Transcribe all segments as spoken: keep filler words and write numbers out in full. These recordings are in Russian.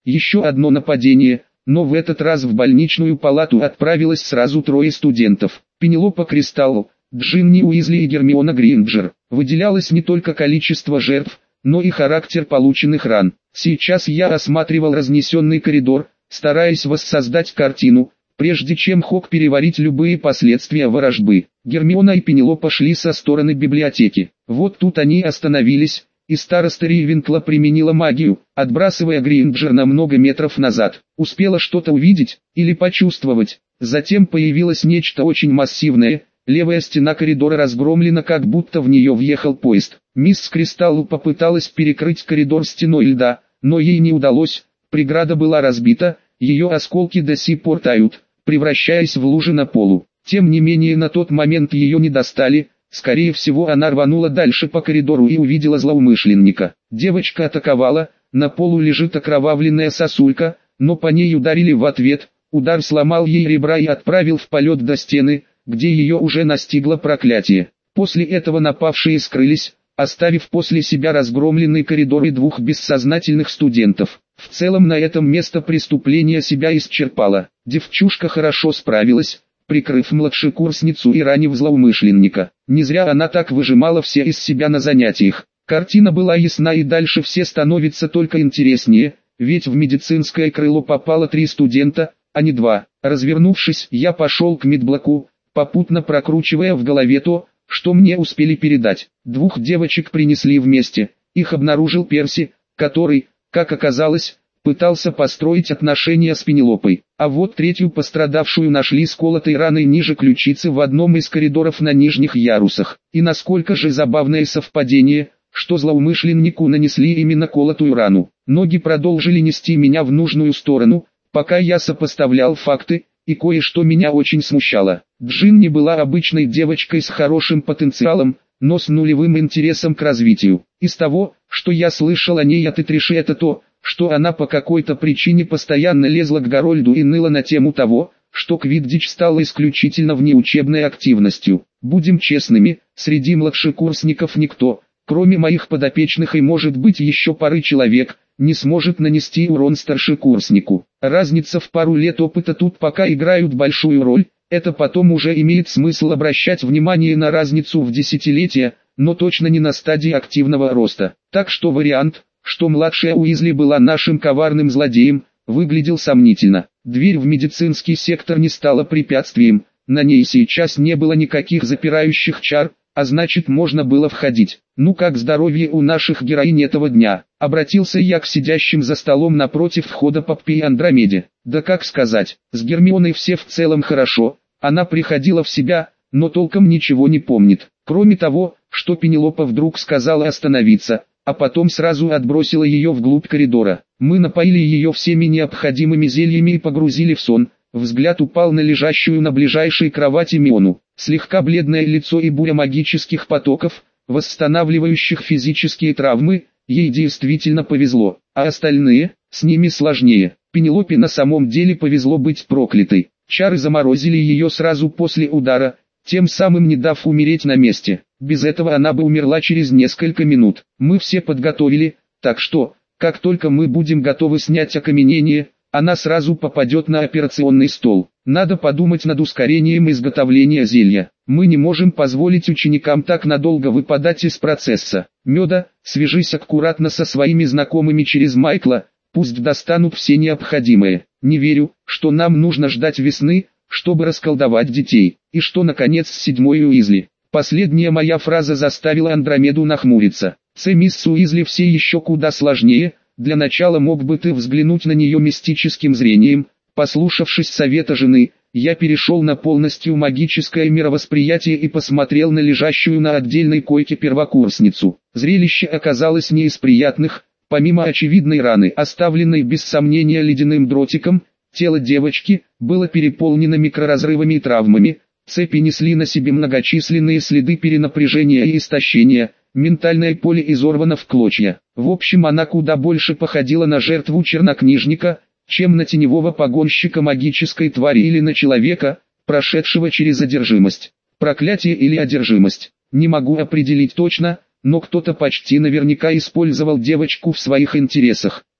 Еще одно нападение, но в этот раз в больничную палату отправилось сразу трое студентов. Пенелопа Кристалл, Джинни Уизли и Гермиона Грейнджер. Выделялось не только количество жертв, но и характер полученных ран. Сейчас я осматривал разнесенный коридор, стараясь воссоздать картину, прежде чем мог переварить любые последствия ворожбы. Гермиона и Пенелопа шли со стороны библиотеки. Вот тут они остановились, и староста Рейвенкла применила магию, отбрасывая Грейнджер на много метров назад. Успела что-то увидеть, или почувствовать. Затем появилось нечто очень массивное. Левая стена коридора разгромлена, как будто в нее въехал поезд. Мисс Кристалл попыталась перекрыть коридор стеной льда, но ей не удалось. Преграда была разбита, ее осколки до сих пор тают, превращаясь в лужи на полу. Тем не менее на тот момент ее не достали. Скорее всего она рванула дальше по коридору и увидела злоумышленника. Девочка атаковала, на полу лежит окровавленная сосулька, но по ней ударили в ответ. Удар сломал ей ребра и отправил в полет до стены, где ее уже настигло проклятие. После этого напавшие скрылись, оставив после себя разгромленный коридор и двух бессознательных студентов. В целом на этом место преступления себя исчерпало. Девчушка хорошо справилась, прикрыв младшекурсницу и ранив злоумышленника. Не зря она так выжимала все из себя на занятиях. Картина была ясна, и дальше все становится только интереснее, ведь в медицинское крыло попало три студента, а не два. Развернувшись, я пошел к медблоку, попутно прокручивая в голове то, что мне успели передать. Двух девочек принесли вместе. Их обнаружил Перси, который, как оказалось, пытался построить отношения с Пенелопой. А вот третью пострадавшую нашли с колотой раной ниже ключицы в одном из коридоров на нижних ярусах. И насколько же забавное совпадение, что злоумышленнику нанесли именно колотую рану. Ноги продолжили нести меня в нужную сторону, пока я сопоставлял факты, и кое-что меня очень смущало. Джинни была обычной девочкой с хорошим потенциалом, но с нулевым интересом к развитию. Из того, что я слышал о ней от Этриши, это то, что она по какой-то причине постоянно лезла к Гарольду и ныла на тему того, что квиддич стала исключительно внеучебной активностью. Будем честными, среди младшекурсников никто, кроме моих подопечных и может быть еще пары человек, не сможет нанести урон старшекурснику. Разница в пару лет опыта тут пока играют большую роль, это потом уже имеет смысл обращать внимание на разницу в десятилетия, но точно не на стадии активного роста. Так что вариант, что младшая Уизли была нашим коварным злодеем, выглядел сомнительно. Дверь в медицинский сектор не стала препятствием, на ней сейчас не было никаких запирающих чар, а значит можно было входить. Ну как здоровье у наших героинь этого дня? Обратился я к сидящим за столом напротив входа Поппи и Андромеде. Да как сказать, с Гермионой все в целом хорошо, она приходила в себя, но толком ничего не помнит. Кроме того, что Пенелопа вдруг сказала остановиться, а потом сразу отбросила ее вглубь коридора. Мы напоили ее всеми необходимыми зельями и погрузили в сон. Взгляд упал на лежащую на ближайшей кровати Миону. Слегка бледное лицо и буря магических потоков, восстанавливающих физические травмы, ей действительно повезло, а остальные, с ними сложнее. Пенелопе на самом деле повезло быть проклятой. Чары заморозили ее сразу после удара, тем самым не дав умереть на месте. Без этого она бы умерла через несколько минут. Мы все подготовили, так что, как только мы будем готовы снять окаменение, она сразу попадет на операционный стол. Надо подумать над ускорением изготовления зелья. Мы не можем позволить ученикам так надолго выпадать из процесса. Меда, свяжись аккуратно со своими знакомыми через Майкла, пусть достанут все необходимое. Не верю, что нам нужно ждать весны, чтобы расколдовать детей. И что наконец с седьмой Уизли. Последняя моя фраза заставила Андромеду нахмуриться. С мисс Уизли все еще куда сложнее. Для начала мог бы ты взглянуть на нее мистическим зрением. Послушавшись совета жены, я перешел на полностью магическое мировосприятие и посмотрел на лежащую на отдельной койке первокурсницу. Зрелище оказалось не из приятных. Помимо очевидной раны, оставленной без сомнения ледяным дротиком, тело девочки было переполнено микроразрывами и травмами. Цепи несли на себе многочисленные следы перенапряжения и истощения. Ментальное поле изорвано в клочья. В общем, она куда больше походила на жертву чернокнижника, чем на теневого погонщика магической твари или на человека, прошедшего через одержимость. Проклятие или одержимость. Не могу определить точно, но кто-то почти наверняка использовал девочку в своих интересах.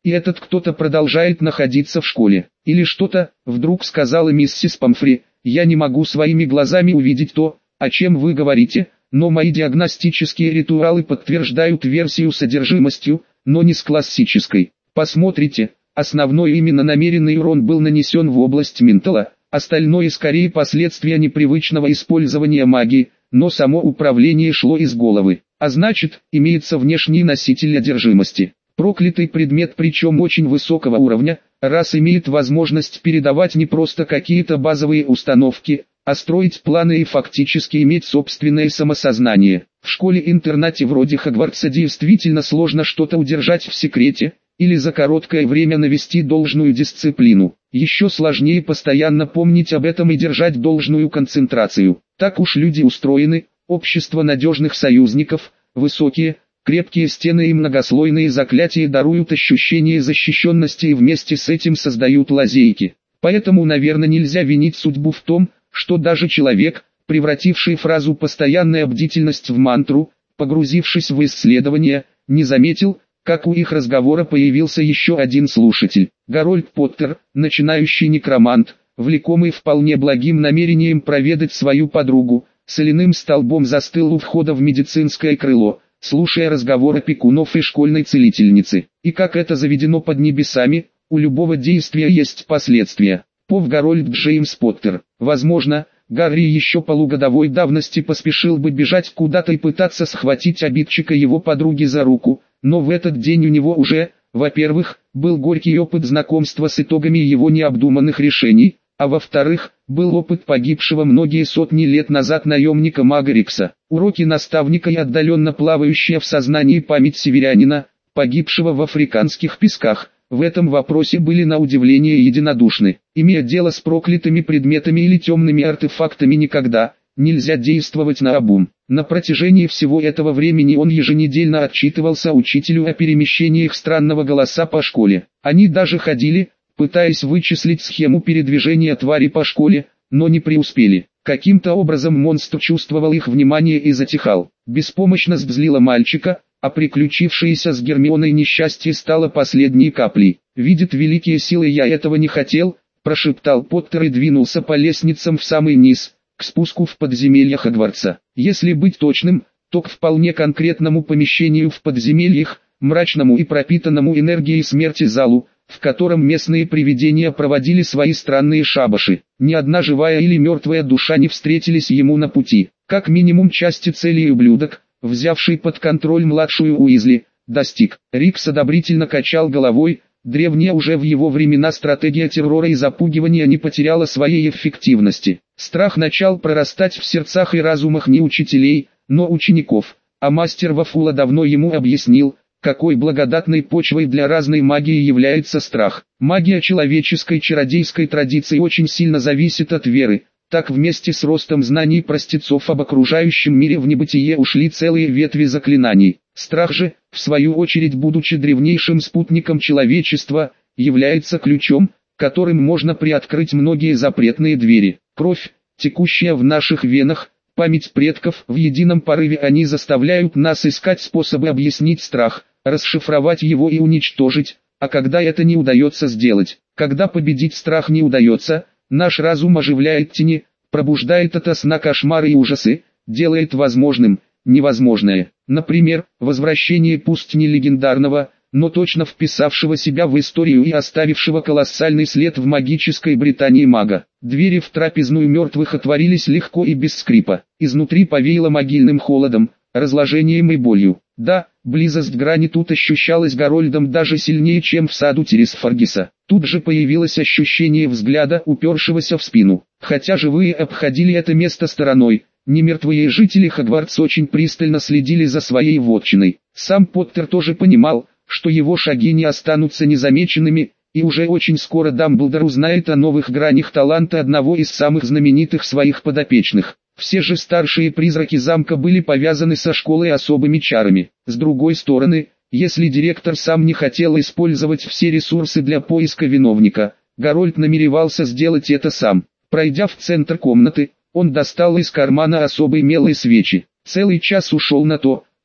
и этот кто-то продолжает находиться в школе. Или что-то, вдруг сказала миссис Помфри, я не могу своими глазами увидеть то, о чем вы говорите, но мои диагностические ритуалы подтверждают версию содержимостью, но не с классической. Посмотрите, основной именно намеренный урон был нанесен в область ментала, остальное скорее последствия непривычного использования магии, но само управление шло из головы. А значит, имеется внешний носитель одержимости. Проклятый предмет, причем очень высокого уровня, раз имеет возможность передавать не просто какие-то базовые установки, а строить планы и фактически иметь собственное самосознание. В школе-интернате вроде Хогвартса действительно сложно что-то удержать в секрете, или за короткое время навести должную дисциплину. Еще сложнее постоянно помнить об этом и держать должную концентрацию. Так уж люди устроены, общество надежных союзников, высокие, крепкие стены и многослойные заклятия даруют ощущение защищенности и вместе с этим создают лазейки. Поэтому, наверное, нельзя винить судьбу в том, что даже человек, превративший фразу «постоянная бдительность» в мантру, погрузившись в исследование, не заметил, как у их разговора появился еще один слушатель. Гарольд Поттер, начинающий некромант, влекомый вполне благим намерением проведать свою подругу, соляным столбом застыл у входа в медицинское крыло, слушая разговор опекунов и школьной целительницы. И как это заведено под небесами, у любого действия есть последствия. Пов Гарольд Джеймс Поттер. Возможно, Гарри еще полугодовой давности поспешил бы бежать куда-то и пытаться схватить обидчика его подруги за руку, но в этот день у него уже, во-первых, был горький опыт знакомства с итогами его необдуманных решений, а во-вторых, был опыт погибшего многие сотни лет назад наемника мага Рикса. Уроки наставника и отдаленно плавающая в сознании память северянина, погибшего в африканских песках, в этом вопросе были на удивление единодушны. Имея дело с проклятыми предметами или темными артефактами, никогда нельзя действовать наобум. На протяжении всего этого времени он еженедельно отчитывался учителю о перемещениях странного голоса по школе. Они даже ходили, пытаясь вычислить схему передвижения твари по школе, но не преуспели. Каким-то образом монстр чувствовал их внимание и затихал. Беспомощность злила мальчика, а приключившееся с Гермионой несчастье стало последней каплей. «Видит великие силы, я этого не хотел», – прошептал Поттер и двинулся по лестницам в самый низ, к спуску в подземелье Хогвартса. Если быть точным, то к вполне конкретному помещению в подземельях, мрачному и пропитанному энергией смерти залу, в котором местные привидения проводили свои странные шабаши. Ни одна живая или мертвая душа не встретились ему на пути. Как минимум части цели и ублюдок, взявший под контроль младшую Уизли, достиг. Рикс одобрительно качал головой, древняя уже в его времена стратегия террора и запугивания не потеряла своей эффективности. Страх начал прорастать в сердцах и разумах не учителей, но учеников, а мастер Вафула давно ему объяснил, какой благодатной почвой для разной магии является страх. Магия человеческой чародейской традиции очень сильно зависит от веры. Так вместе с ростом знаний простецов об окружающем мире в небытие ушли целые ветви заклинаний. Страх же, в свою очередь будучи древнейшим спутником человечества, является ключом, которым можно приоткрыть многие запретные двери. Кровь, текущая в наших венах, память предков, в едином порыве они заставляют нас искать способы объяснить страх, расшифровать его и уничтожить, а когда это не удается сделать, когда победить страх не удается, наш разум оживляет тени, пробуждает ото сна кошмары и ужасы, делает возможным невозможное. Например, возвращение пусть не легендарного, но точно вписавшего себя в историю и оставившего колоссальный след в магической Британии мага. Двери в трапезную мертвых отворились легко и без скрипа. Изнутри повеяло могильным холодом, разложением и болью. Да, близость грани тут ощущалась Гарольдом даже сильнее, чем в саду Тересфоргиса. Тут же появилось ощущение взгляда, упершегося в спину. Хотя живые обходили это место стороной, немертвые жители Хогвартса очень пристально следили за своей вотчиной. Сам Поттер тоже понимал, что его шаги не останутся незамеченными, и уже очень скоро Дамблдор узнает о новых гранях таланта одного из самых знаменитых своих подопечных. Все же старшие призраки замка были повязаны со школой особыми чарами. С другой стороны, если директор сам не хотел использовать все ресурсы для поиска виновника, Гарольд намеревался сделать это сам. Пройдя в центр комнаты, он достал из кармана особой мелой свечи. Целый час ушел на то,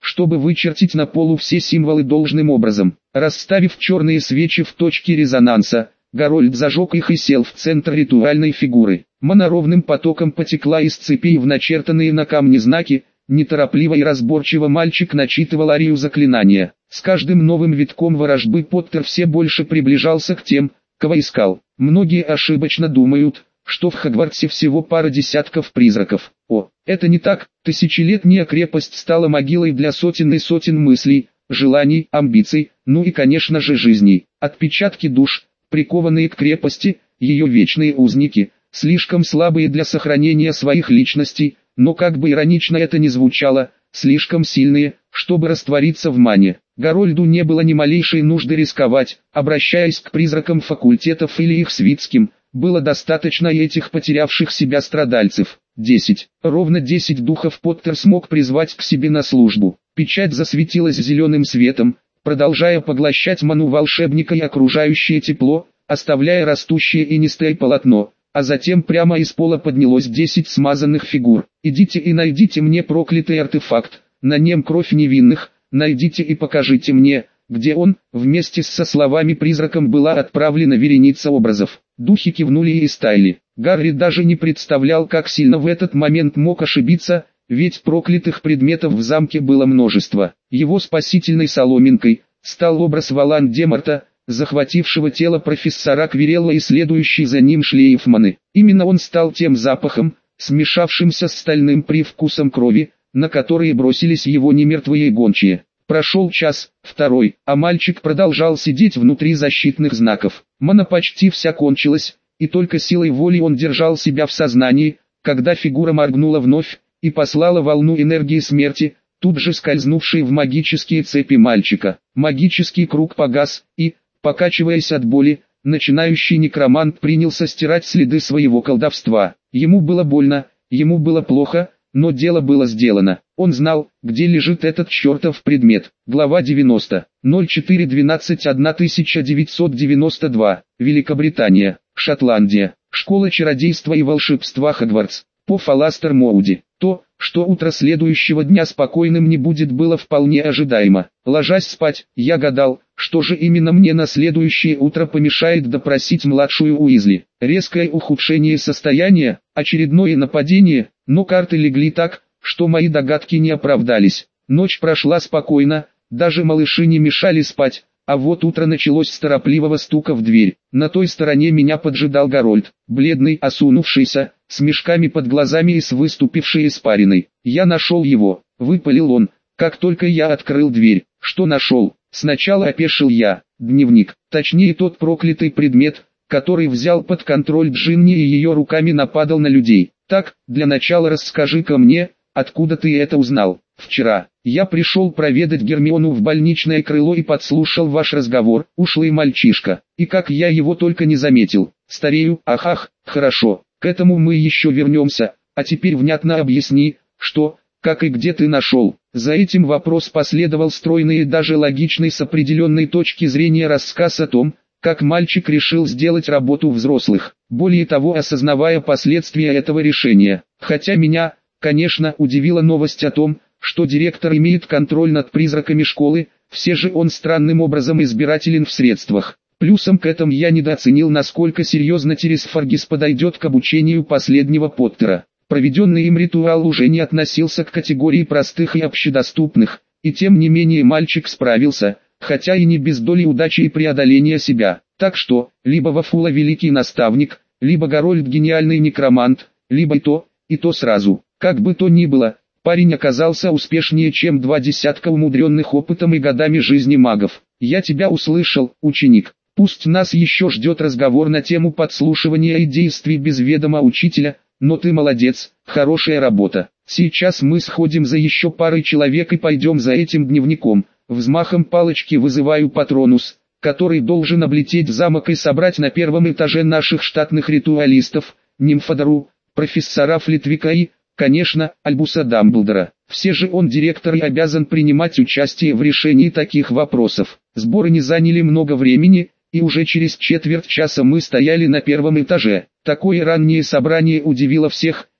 чтобы вычертить на полу все символы должным образом. Расставив черные свечи в точке резонанса, Гарольд зажег их и сел в центр ритуальной фигуры. Моноровным потоком потекла из цепей в начертанные на камне знаки. Неторопливо и разборчиво мальчик начитывал арию заклинания. С каждым новым витком ворожбы Поттер все больше приближался к тем, кого искал. Многие ошибочно думают, что в Хогвартсе всего пара десятков призраков. О, это не так. Тысячелетняя крепость стала могилой для сотен и сотен мыслей, желаний, амбиций, ну и конечно же жизней. Отпечатки душ, прикованные к крепости, ее вечные узники, слишком слабые для сохранения своих личностей, но как бы иронично это ни звучало, слишком сильные, чтобы раствориться в мане. Гарольду не было ни малейшей нужды рисковать, обращаясь к призракам факультетов или их свитским, было достаточно и этих потерявших себя страдальцев. Десять. Ровно десять духов Поттер смог призвать к себе на службу. Печать засветилась зеленым светом, продолжая поглощать ману волшебника и окружающее тепло, оставляя растущее инистое полотно. А затем прямо из пола поднялось десять смазанных фигур. «Идите и найдите мне проклятый артефакт, на нем кровь невинных, найдите и покажите мне, где он». Вместе со словами призраком была отправлена вереница образов. Духи кивнули и истаяли. Гарри даже не представлял, как сильно в этот момент мог ошибиться, ведь проклятых предметов в замке было множество. Его спасительной соломинкой стал образ Волан-де-Морта, захватившего тело профессора Квирелла и следующий за ним шлейф маны. Именно он стал тем запахом, смешавшимся с стальным привкусом крови, на которые бросились его немертвые гончие. Прошел час, второй, а мальчик продолжал сидеть внутри защитных знаков. Мана почти вся кончилась, и только силой воли он держал себя в сознании, когда фигура моргнула вновь, и послала волну энергии смерти, тут же скользнувшей в магические цепи мальчика. Магический круг погас, и, покачиваясь от боли, начинающий некромант принялся стирать следы своего колдовства. Ему было больно, ему было плохо, но дело было сделано. Он знал, где лежит этот чертов предмет. Глава девяносто. ноль четыре двенадцать тысяча девятьсот девяносто два. Великобритания, Шотландия. Школа чародейства и волшебства Хогвартс. По Фаластер Моуди. То, что утро следующего дня спокойным не будет, было вполне ожидаемо. Ложась спать, я гадал, что же именно мне на следующее утро помешает допросить младшую Уизли. Резкое ухудшение состояния, очередное нападение, но карты легли так, что мои догадки не оправдались. Ночь прошла спокойно, даже малыши не мешали спать, а вот утро началось с торопливого стука в дверь. На той стороне меня поджидал Гарольд, бледный, осунувшийся, с мешками под глазами и с выступившей испариной. «Я нашел его», — выпалил он, как только я открыл дверь. «Что нашел?» Сначала опешил я. Дневник, точнее тот проклятый предмет, который взял под контроль Джинни и ее руками нападал на людей. Так, для начала расскажи-ка мне, откуда ты это узнал? Вчера. Я пришел проведать Гермиону в больничное крыло и подслушал ваш разговор, ушлый мальчишка. И как я его только не заметил. Старею, ах-ах, хорошо, к этому мы еще вернемся. А теперь внятно объясни, что, как и где ты нашел. За этим вопрос последовал стройный и даже логичный с определенной точки зрения рассказ о том, как мальчик решил сделать работу взрослых, более того осознавая последствия этого решения. Хотя меня, конечно, удивила новость о том, что директор имеет контроль над призраками школы, все же он странным образом избирателен в средствах. Плюсом к этому я недооценил, насколько серьезно Терес Фаргис подойдет к обучению последнего Поттера. Проведенный им ритуал уже не относился к категории простых и общедоступных, и тем не менее мальчик справился, хотя и не без доли удачи и преодоления себя. Так что, либо Вафула великий наставник, либо Гарольд гениальный некромант, либо и то, и то сразу. Как бы то ни было, парень оказался успешнее, чем два десятка умудренных опытом и годами жизни магов. «Я тебя услышал, ученик. Пусть нас еще ждет разговор на тему подслушивания и действий без ведома учителя, но ты молодец, хорошая работа. Сейчас мы сходим за еще парой человек и пойдем за этим дневником». Взмахом палочки вызываю Патронус, который должен облететь замок и собрать на первом этаже наших штатных ритуалистов, Нимфодору, профессора Флитвика и, конечно, Альбуса Дамблдора. Все же он директор и обязан принимать участие в решении таких вопросов. Сборы не заняли много времени, и уже через четверть часа мы стояли на первом этаже. Такое раннее собрание удивило всех,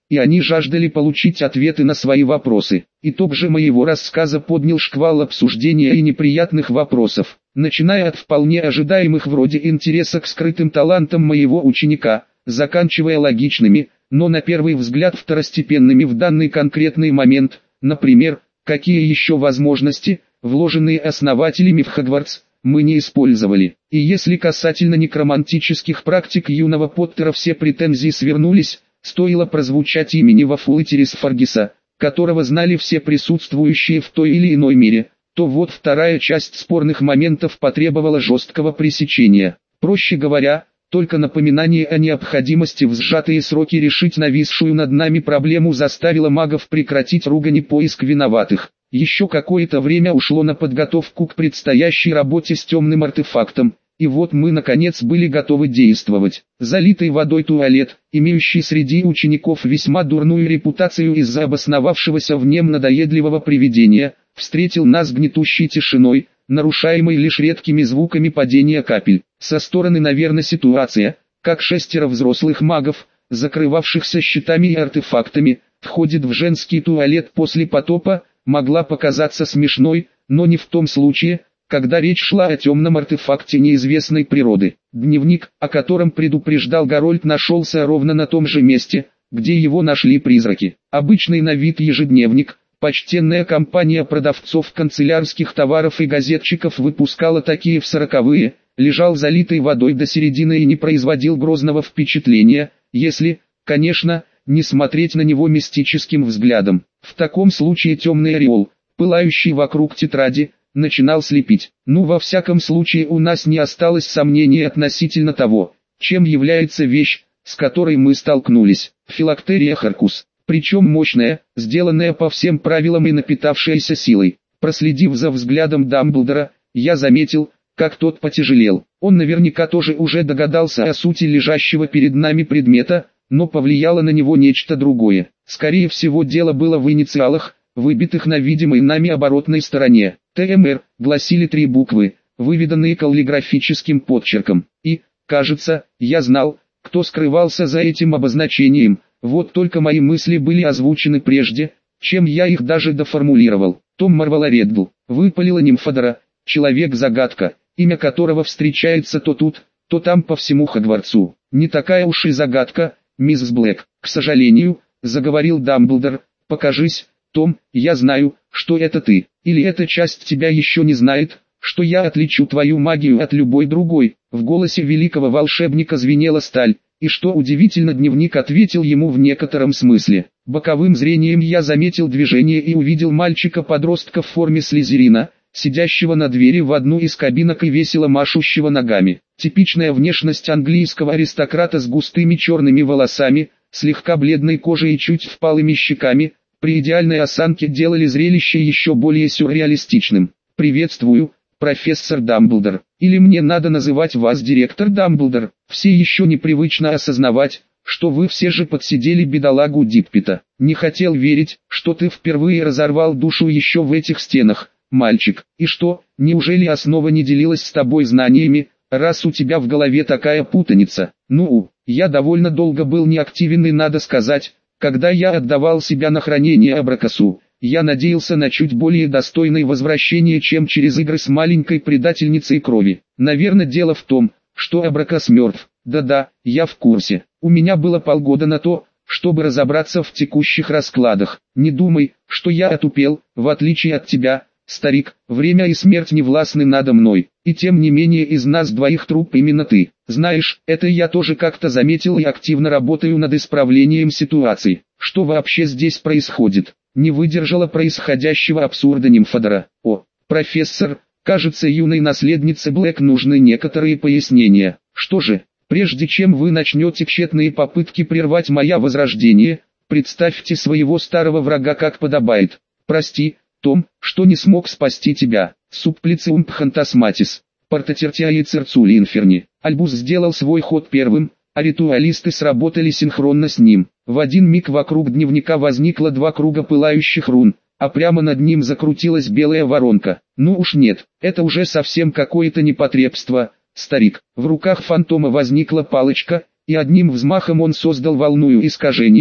и они жаждали получить ответы на свои вопросы. Итог же моего рассказа поднял шквал обсуждения и неприятных вопросов, начиная от вполне ожидаемых вроде интереса к скрытым талантам моего ученика, заканчивая логичными, но на первый взгляд второстепенными в данный конкретный момент, например, какие еще возможности, вложенные основателями в Хогвартс, мы не использовали. И если касательно некромантических практик юного Поттера все претензии свернулись, стоило прозвучать имени Вафулы Фаргиса, которого знали все присутствующие в той или иной мере, то вот вторая часть спорных моментов потребовала жесткого пресечения. Проще говоря, только напоминание о необходимости в сжатые сроки решить нависшую над нами проблему заставило магов прекратить ругань и поиск виноватых. Еще какое-то время ушло на подготовку к предстоящей работе с темным артефактом, и вот мы наконец были готовы действовать. Залитый водой туалет, имеющий среди учеников весьма дурную репутацию из-за обосновавшегося в нем надоедливого привидения, встретил нас гнетущей тишиной, нарушаемой лишь редкими звуками падения капель. Со стороны, наверное, ситуация, как шестеро взрослых магов, закрывавшихся щитами и артефактами, входит в женский туалет после потопа, могла показаться смешной, но не в том случае, когда речь шла о темном артефакте неизвестной природы. Дневник, о котором предупреждал Гарольд, нашелся ровно на том же месте, где его нашли призраки. Обычный на вид ежедневник, почтенная компания продавцов канцелярских товаров и газетчиков выпускала такие в сороковые, лежал залитой водой до середины и не производил грозного впечатления, если, конечно, не смотреть на него мистическим взглядом. В таком случае темный ореол, пылающий вокруг тетради, начинал слепить. Ну, во всяком случае, у нас не осталось сомнений относительно того, чем является вещь, с которой мы столкнулись. Филактерия Харкус, причем мощная, сделанная по всем правилам и напитавшаяся силой. Проследив за взглядом Дамблдора, я заметил, как тот потяжелел. Он наверняка тоже уже догадался о сути лежащего перед нами предмета, но повлияло на него нечто другое. Скорее всего, дело было в инициалах, выбитых на видимой нами оборотной стороне. Т М Р, гласили три буквы, выведенные каллиграфическим подчерком. И, кажется, я знал, кто скрывался за этим обозначением, вот только мои мысли были озвучены прежде, чем я их даже доформулировал. Том Марвола Реддл, выпалила Нимфодора, человек-загадка, имя которого встречается то тут, то там по всему Хогвартсу. Не такая уж и загадка, мисс Блэк. К сожалению, заговорил Дамблдор, покажись, Том, я знаю, что это ты, или эта часть тебя еще не знает, что я отличу твою магию от любой другой. В голосе великого волшебника звенела сталь, и что удивительно, дневник ответил ему в некотором смысле. Боковым зрением я заметил движение и увидел мальчика-подростка в форме слизерина, сидящего на двери в одну из кабинок и весело машущего ногами. Типичная внешность английского аристократа с густыми черными волосами, слегка бледной кожей и чуть впалыми щеками, при идеальной осанке делали зрелище еще более сюрреалистичным. «Приветствую, профессор Дамблдор, или мне надо называть вас директор Дамблдор. Все еще непривычно осознавать, что вы все же подсидели бедолагу Диппета. Не хотел верить, что ты впервые разорвал душу еще в этих стенах, мальчик. И что, неужели основа не делилась с тобой знаниями, раз у тебя в голове такая путаница? Ну, я довольно долго был неактивен, и надо сказать, когда я отдавал себя на хранение Абракасу, я надеялся на чуть более достойное возвращение, чем через игры с маленькой предательницей крови. Наверное, дело в том, что Абракас мертв. Да-да, я в курсе. У меня было полгода на то, чтобы разобраться в текущих раскладах. Не думай, что я отупел, в отличие от тебя, старик. Время и смерть не властны надо мной. И тем не менее из нас двоих труп именно ты. Знаешь, это я тоже как-то заметил и активно работаю над исправлением ситуации. Что вообще здесь происходит? Не выдержала происходящего абсурда Нимфодора. О, профессор, кажется, юной наследнице Блэк нужны некоторые пояснения. Что же, прежде чем вы начнете тщетные попытки прервать мое возрождение, представьте своего старого врага как подобает. Прости, Том, что не смог спасти тебя. Супплициум пхантасматис, портатертиаи церцули инферни. Альбус сделал свой ход первым, а ритуалисты сработали синхронно с ним. В один миг вокруг дневника возникло два круга пылающих рун, а прямо над ним закрутилась белая воронка. Ну уж нет, это уже совсем какое-то непотребство, старик. В руках фантома возникла палочка, и одним взмахом он создал волну искажений,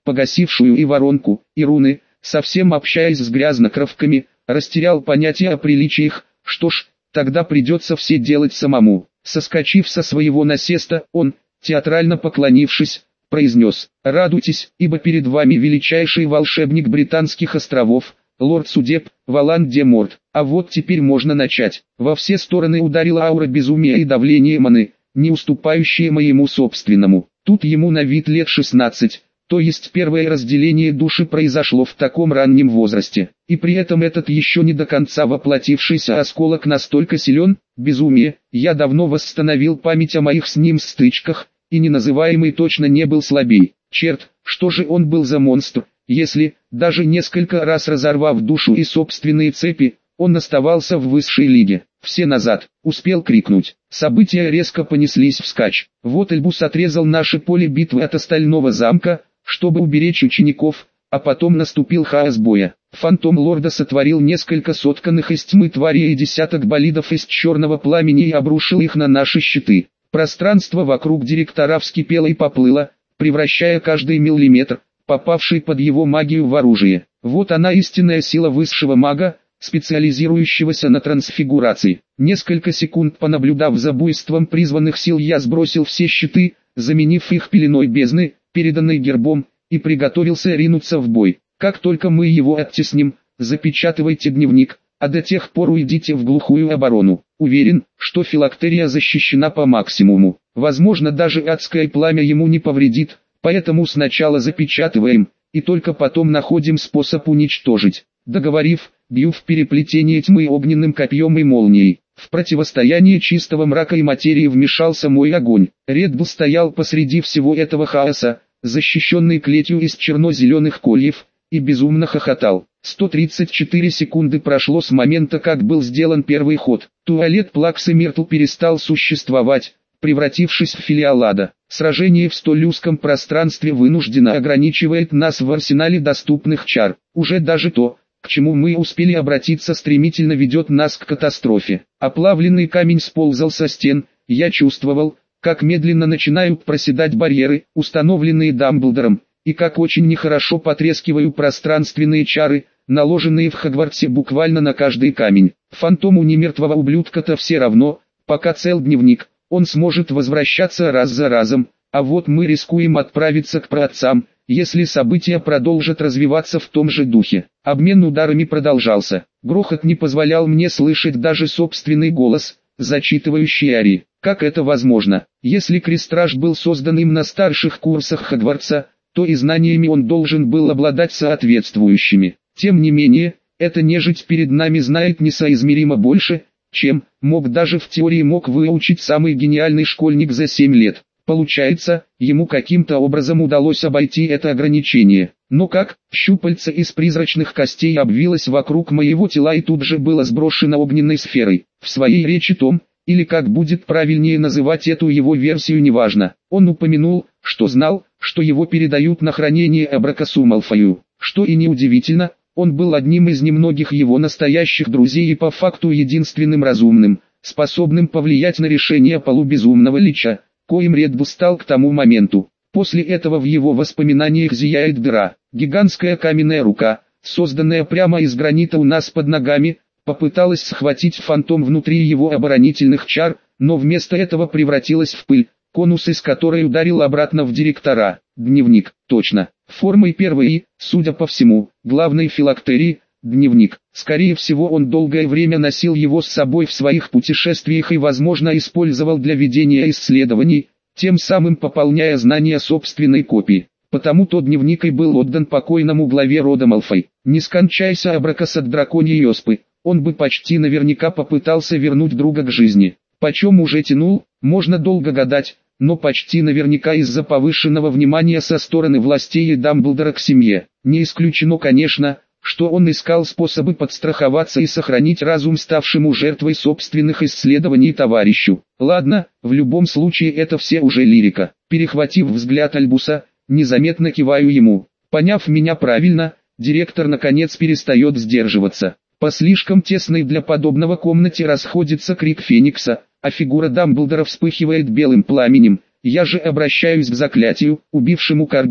погасившую и воронку, и руны, совсем общаясь с грязнокровками, растерял понятие о приличиях. Что ж, тогда придется все делать самому. Соскочив со своего насеста, он, театрально поклонившись, произнес: «Радуйтесь, ибо перед вами величайший волшебник британских островов, лорд судеб, Волан-де-Морт. А вот теперь можно начать». Во все стороны ударила аура безумия и давление маны, не уступающие моему собственному. Тут ему на вид лет шестнадцать, то есть первое разделение души произошло в таком раннем возрасте. И при этом этот еще не до конца воплотившийся осколок настолько силен, безумие, я давно восстановил память о моих с ним стычках, и неназываемый точно не был слабей. Черт, что же он был за монстр, если, даже несколько раз разорвав душу и собственные цепи, он оставался в высшей лиге. «Все назад!» — успел крикнуть. События резко понеслись вскачь. Вот Эльбус отрезал наше поле битвы от остального замка, чтобы уберечь учеников, а потом наступил хаос боя. Фантом Лорда сотворил несколько сотканных из тьмы тварей и десяток болидов из черного пламени и обрушил их на наши щиты. Пространство вокруг директора вскипело и поплыло, превращая каждый миллиметр, попавший под его магию, в оружие. Вот она, истинная сила высшего мага, специализирующегося на трансфигурации. Несколько секунд понаблюдав за буйством призванных сил, я сбросил все щиты, заменив их пеленой бездны, переданной гербом, и приготовился ринуться в бой. Как только мы его оттесним, запечатывайте дневник, а до тех пор уйдите в глухую оборону. Уверен, что филактерия защищена по максимуму. Возможно, даже адское пламя ему не повредит, поэтому сначала запечатываем, и только потом находим способ уничтожить. Договорив, бью в переплетение тьмы огненным копьем и молнией. В противостояние чистого мрака и материи вмешался мой огонь. Редбл стоял посреди всего этого хаоса, защищенный клетью из черно-зеленых кольев, и безумно хохотал. сто тридцать четыре секунды прошло с момента, как был сделан первый ход. Туалет Плаксы Миртл перестал существовать, превратившись в филиал ада. Сражение в столь узком пространстве вынужденно ограничивает нас в арсенале доступных чар. Уже даже то, к чему мы успели обратиться, стремительно ведет нас к катастрофе. Оплавленный камень сползал со стен, я чувствовал, как медленно начинают проседать барьеры, установленные Дамблдором, и как очень нехорошо потрескивают пространственные чары, наложенные в Хогвартсе буквально на каждый камень. Фантому немертвого ублюдка-то все равно, пока цел дневник, он сможет возвращаться раз за разом, а вот мы рискуем отправиться к праотцам, если события продолжат развиваться в том же духе. Обмен ударами продолжался. Грохот не позволял мне слышать даже собственный голос, зачитывающий ари. Как это возможно? Если Крестраж был создан им на старших курсах Хогвартса, то и знаниями он должен был обладать соответствующими. Тем не менее, эта нежить перед нами знает несоизмеримо больше, чем мог даже в теории мог выучить самый гениальный школьник за семь лет. Получается, ему каким-то образом удалось обойти это ограничение. Но как? Щупальце из призрачных костей обвилось вокруг моего тела и тут же было сброшено огненной сферой. В своей речи Том, или как будет правильнее называть эту его версию, неважно, он упомянул, что знал, что его передают на хранение Абракасу Малфою. Что и неудивительно, он был одним из немногих его настоящих друзей и по факту единственным разумным, способным повлиять на решение полубезумного лича, коим Редбл стал к тому моменту. После этого в его воспоминаниях зияет дыра. Гигантская каменная рука, созданная прямо из гранита у нас под ногами, попыталась схватить фантом внутри его оборонительных чар, но вместо этого превратилась в пыль, конус из которой ударил обратно в директора. Дневник, точно, формой первой и, судя по всему, главной филактерии, дневник. Скорее всего, он долгое время носил его с собой в своих путешествиях и, возможно, использовал для ведения исследований, тем самым пополняя знания собственной копии. Потому тот дневник и был отдан покойному главе рода Малфой. Не скончайся Абракас от драконьей оспы, он бы почти наверняка попытался вернуть друга к жизни. Почем уже тянул, можно долго гадать, но почти наверняка из-за повышенного внимания со стороны властей и Дамблдора к семье. Не исключено, конечно, что он искал способы подстраховаться и сохранить разум ставшему жертвой собственных исследований товарищу. Ладно, в любом случае это все уже лирика. Перехватив взгляд Альбуса, незаметно киваю ему. Поняв меня правильно, директор наконец перестает сдерживаться. По слишком тесной для подобного комнате расходится крик Феникса, а фигура Дамблдора вспыхивает белым пламенем. Я же обращаюсь к заклятию, убившему Каргу,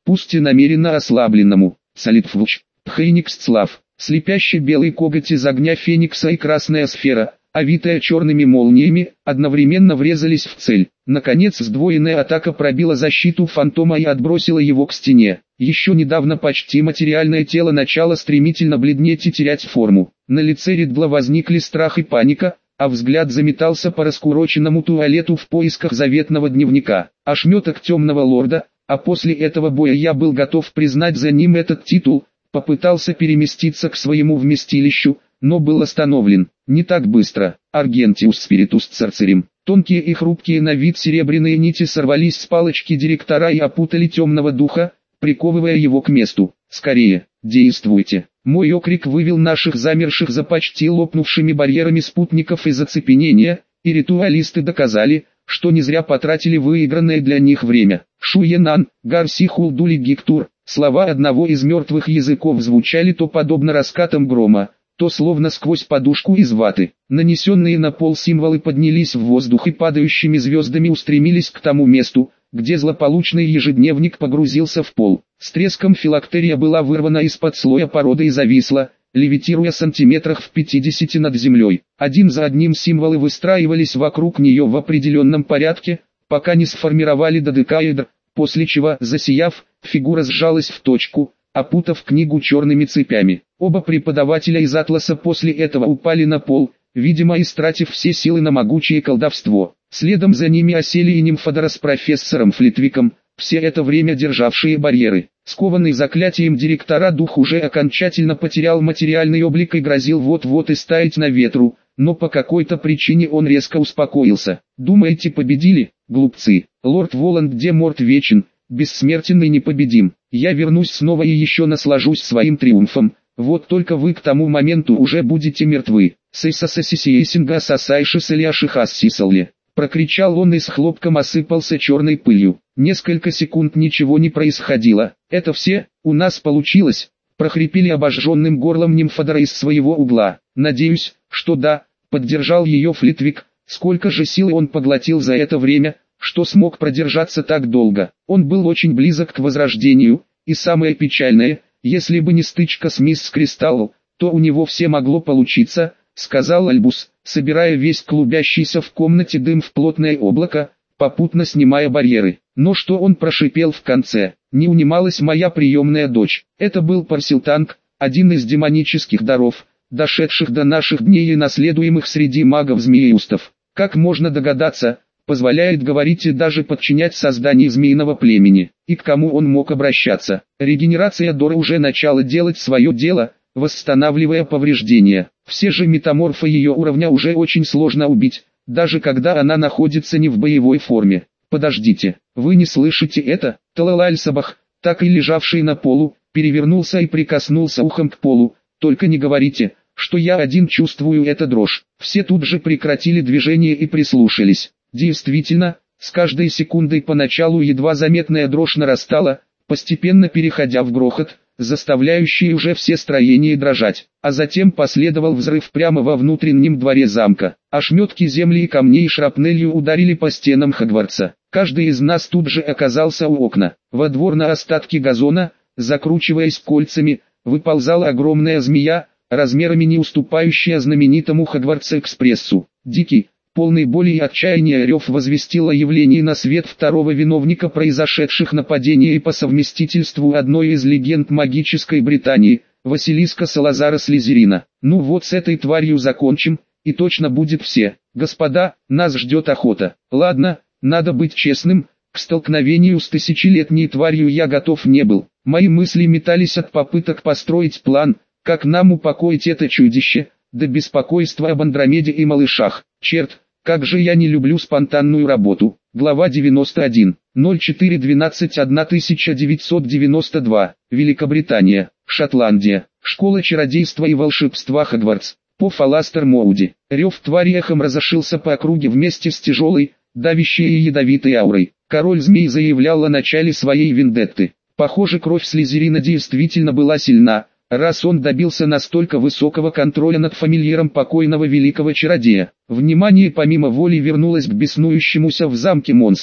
пусть и намеренно ослабленному. Салитвуч, Пхейниксцлав, слепящий белый коготь из огня феникса и красная сфера, овитая черными молниями, одновременно врезались в цель. Наконец сдвоенная атака пробила защиту фантома и отбросила его к стене. Еще недавно почти материальное тело начало стремительно бледнеть и терять форму. На лице Ридла возникли страх и паника, а взгляд заметался по раскуроченному туалету в поисках заветного дневника. Ошметок темного лорда, а после этого боя я был готов признать за ним этот титул, попытался переместиться к своему вместилищу, но был остановлен. Не так быстро. Аргентиус спиритус церцерим. Тонкие и хрупкие на вид серебряные нити сорвались с палочки директора и опутали темного духа, приковывая его к месту. «Скорее, действуйте!» Мой окрик вывел наших замерших за почти лопнувшими барьерами спутников из оцепенения, и ритуалисты доказали, что не зря потратили выигранное для них время. Шуенан, Гарси Хулдули Гиктур. Слова одного из мертвых языков звучали то подобно раскатам грома, то словно сквозь подушку из ваты. Нанесенные на пол символы поднялись в воздух и падающими звездами устремились к тому месту, где злополучный ежедневник погрузился в пол. С треском филактерия была вырвана из-под слоя породы и зависла, левитируя сантиметрах в пятидесяти над землей. Один за одним символы выстраивались вокруг нее в определенном порядке, пока не сформировали додекаэдр, после чего, засияв, фигура сжалась в точку, опутав книгу черными цепями. Оба преподавателя из Атласа после этого упали на пол, видимо истратив все силы на могучее колдовство. Следом за ними осели и Нимфодора с профессором Флитвиком, все это время державшие барьеры. Скованный заклятием директора дух уже окончательно потерял материальный облик и грозил вот-вот истаять на ветру, но по какой-то причине он резко успокоился. «Думаете, победили, глупцы? Лорд Волан-де-Морт вечен, бессмертен и непобедим. Я вернусь снова и еще наслажусь своим триумфом. Вот только вы к тому моменту уже будете мертвы. Сейсасасисиесинга сасайшис Ильяшихассисалли», прокричал он и с хлопком осыпался черной пылью. Несколько секунд ничего не происходило. «Это все, у нас получилось», прохрипели обожженным горлом Нимфодора из своего угла. «Надеюсь, что да», поддержал ее Флитвик. Сколько же сил он поглотил за это время, что смог продержаться так долго. Он был очень близок к возрождению, и самое печальное, если бы не стычка с мисс Кристалл, то у него все могло получиться, сказал Альбус, собирая весь клубящийся в комнате дым в плотное облако, попутно снимая барьеры. Но что он прошипел в конце? Не унималась моя приемная дочь. Это был Парсилтанг, один из демонических даров, дошедших до наших дней и наследуемых среди магов-змееустов. Как можно догадаться, позволяет говорить и даже подчинять созданию змеиного племени. И к кому он мог обращаться? Регенерация Дора уже начала делать свое дело, восстанавливая повреждения. Все же метаморфы ее уровня уже очень сложно убить, даже когда она находится не в боевой форме. Подождите, вы не слышите это? Талалальсабах, так и лежавший на полу, перевернулся и прикоснулся ухом к полу. Только не говорите, что я один чувствую эту дрожь. Все тут же прекратили движение и прислушались. Действительно, с каждой секундой поначалу едва заметная дрожь нарастала, постепенно переходя в грохот, заставляющий уже все строения дрожать, а затем последовал взрыв прямо во внутреннем дворе замка. Ошметки земли и камней шрапнелью ударили по стенам Хогвартса. Каждый из нас тут же оказался у окна. Во двор на остатки газона, закручиваясь кольцами, выползала огромная змея, размерами не уступающая знаменитому Хогвартс-экспрессу. Дикий, полный боли и отчаяния рев возвестил о явлении на свет второго виновника произошедших нападений и по совместительству одной из легенд магической Британии, Василиска Салазара Слизерина. Ну вот с этой тварью закончим, и точно будет все. Господа, нас ждет охота. Ладно, надо быть честным, к столкновению с тысячелетней тварью я готов не был. Мои мысли метались от попыток построить план, как нам упокоить это чудище, до беспокойства об Андромеде и малышах. Черт, как же я не люблю спонтанную работу. Глава девяносто один. ноль четыре двенадцать тысяча девятьсот девяносто два. Великобритания, Шотландия. Школа чародейства и волшебства Хогвартс. По Фаластер Моуди. Рев твари эхом разошился по округе вместе с тяжелой, давящей и ядовитой аурой. Король змей заявлял о начале своей вендетты. Похоже, кровь Слизерина действительно была сильна, раз он добился настолько высокого контроля над фамильяром покойного великого чародея. Внимание помимо воли вернулось к беснующемуся в замке монстру,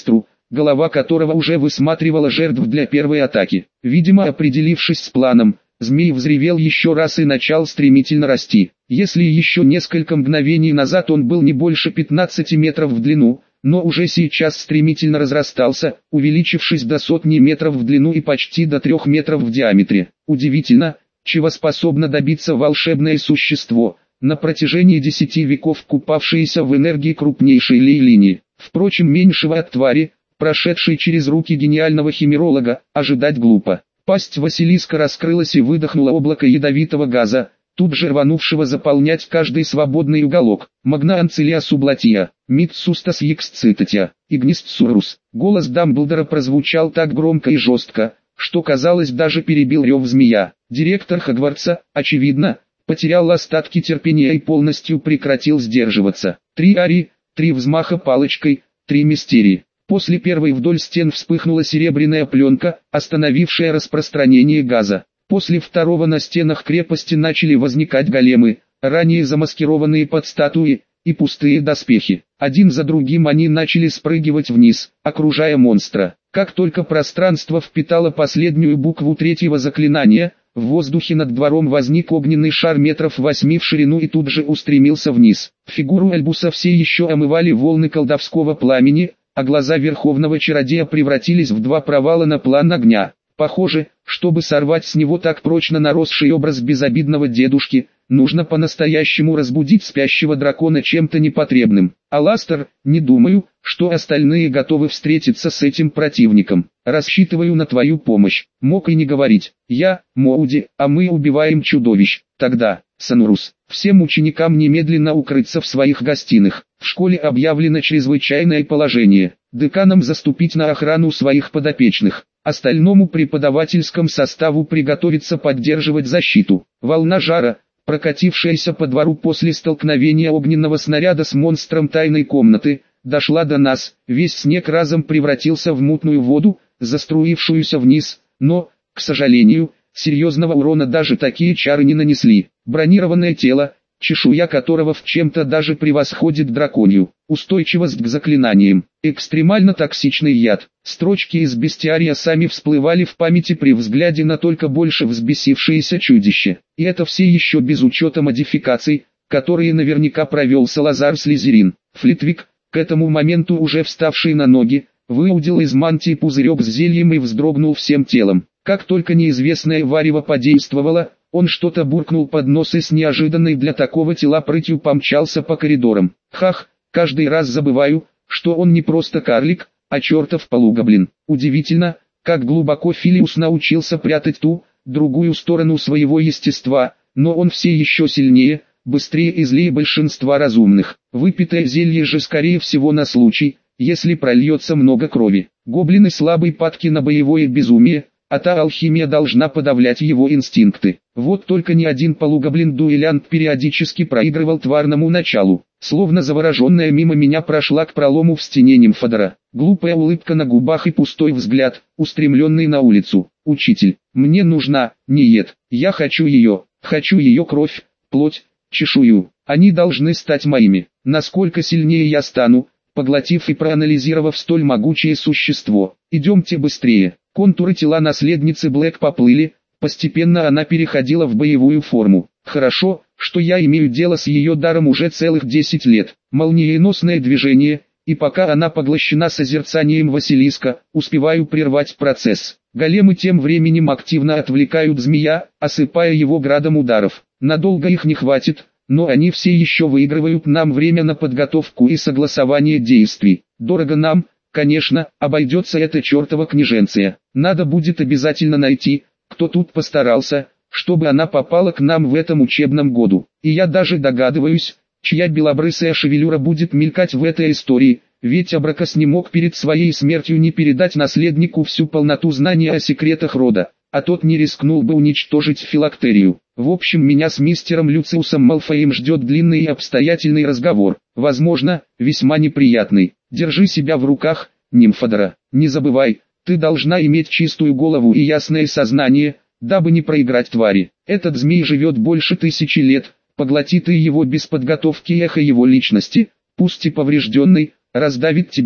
голова которого уже высматривала жертв для первой атаки. Видимо, определившись с планом, змей взревел еще раз и начал стремительно расти. Если еще несколько мгновений назад он был не больше пятнадцати метров в длину, но уже сейчас стремительно разрастался, увеличившись до сотни метров в длину и почти до трех метров в диаметре. Удивительно, чего способно добиться волшебное существо, на протяжении десяти веков купавшееся в энергии крупнейшей лей-линии. Впрочем, меньшего от твари, прошедшей через руки гениального химеролога, ожидать глупо. Пасть Василиска раскрылась и выдохнула облако ядовитого газа, тут же рванувшего заполнять каждый свободный уголок. Магна Анцилия Сублатия, Митсустас Ексцитатия, Игнист Сурус. Голос Дамблдора прозвучал так громко и жестко, что казалось даже перебил рев змея. Директор Хогвартса, очевидно, потерял остатки терпения и полностью прекратил сдерживаться. Три ари, три взмаха палочкой, три мистерии. После первой вдоль стен вспыхнула серебряная пленка, остановившая распространение газа. После второго на стенах крепости начали возникать големы, ранее замаскированные под статуи, и пустые доспехи. Один за другим они начали спрыгивать вниз, окружая монстра. Как только пространство впитало последнюю букву третьего заклинания, в воздухе над двором возник огненный шар метров восьми в ширину и тут же устремился вниз. Фигуру Альбуса все еще омывали волны колдовского пламени, а глаза верховного чародея превратились в два провала на план огня. Похоже, чтобы сорвать с него так прочно наросший образ безобидного дедушки, нужно по-настоящему разбудить спящего дракона чем-то непотребным. Аластер, не думаю, что остальные готовы встретиться с этим противником. Рассчитываю на твою помощь. Мог и не говорить. Я, Моуди, а мы убиваем чудовищ. Тогда, Санурус, всем ученикам немедленно укрыться в своих гостиных. В школе объявлено чрезвычайное положение. Деканам заступить на охрану своих подопечных. Остальному преподавательскому составу приготовиться поддерживать защиту. Волна жара, прокатившаяся по двору после столкновения огненного снаряда с монстром тайной комнаты, дошла до нас. Весь снег разом превратился в мутную воду, заструившуюся вниз, но, к сожалению, серьезного урона даже такие чары не нанесли. Бронированное тело, чешуя которого в чем-то даже превосходит драконью, устойчивость к заклинаниям, экстремально токсичный яд. Строчки из бестиария сами всплывали в памяти при взгляде на только больше взбесившееся чудище. И это все еще без учета модификаций, которые наверняка провел Салазар Слизерин. Флитвик, к этому моменту уже вставший на ноги, выудил из мантии пузырек с зельем и вздрогнул всем телом. Как только неизвестное варево подействовало, он что-то буркнул под нос и с неожиданной для такого тела прытью помчался по коридорам. Хах, каждый раз забываю, что он не просто карлик, а чертов полугоблин. Удивительно, как глубоко Филиус научился прятать ту, другую сторону своего естества, но он все еще сильнее, быстрее и злее большинства разумных. Выпитое зелье же скорее всего на случай, если прольется много крови. Гоблины слабой падки на боевое безумие, а та алхимия должна подавлять его инстинкты. Вот только ни один полугоблин-дуэлянт периодически проигрывал тварному началу. Словно завороженная мимо меня прошла к пролому в стене Нимфодора. Глупая улыбка на губах и пустой взгляд, устремленный на улицу. «Учитель, мне нужна, Ниет, я хочу ее, хочу ее кровь, плоть, чешую. Они должны стать моими. Насколько сильнее я стану, поглотив и проанализировав столь могучее существо. Идемте быстрее». Контуры тела наследницы Блэк поплыли, постепенно она переходила в боевую форму. Хорошо, что я имею дело с ее даром уже целых десять лет. Молниеносное движение, и пока она поглощена созерцанием Василиска, успеваю прервать процесс. Големы тем временем активно отвлекают змея, осыпая его градом ударов. Надолго их не хватит, но они все еще выигрывают нам время на подготовку и согласование действий. Дорого нам, конечно, обойдется эта чертова княженция. Надо будет обязательно найти, кто тут постарался, чтобы она попала к нам в этом учебном году. И я даже догадываюсь, чья белобрысая шевелюра будет мелькать в этой истории, ведь Абракас не мог перед своей смертью не передать наследнику всю полноту знания о секретах рода, а тот не рискнул бы уничтожить филактерию. В общем, меня с мистером Люциусом Малфоем ждет длинный и обстоятельный разговор, возможно, весьма неприятный. Держи себя в руках, Нимфодора. Не забывай, ты должна иметь чистую голову и ясное сознание, дабы не проиграть твари. Этот змей живет больше тысячи лет, поглотит и его без подготовки эхо его личности, пусть и поврежденный, раздавит тебя.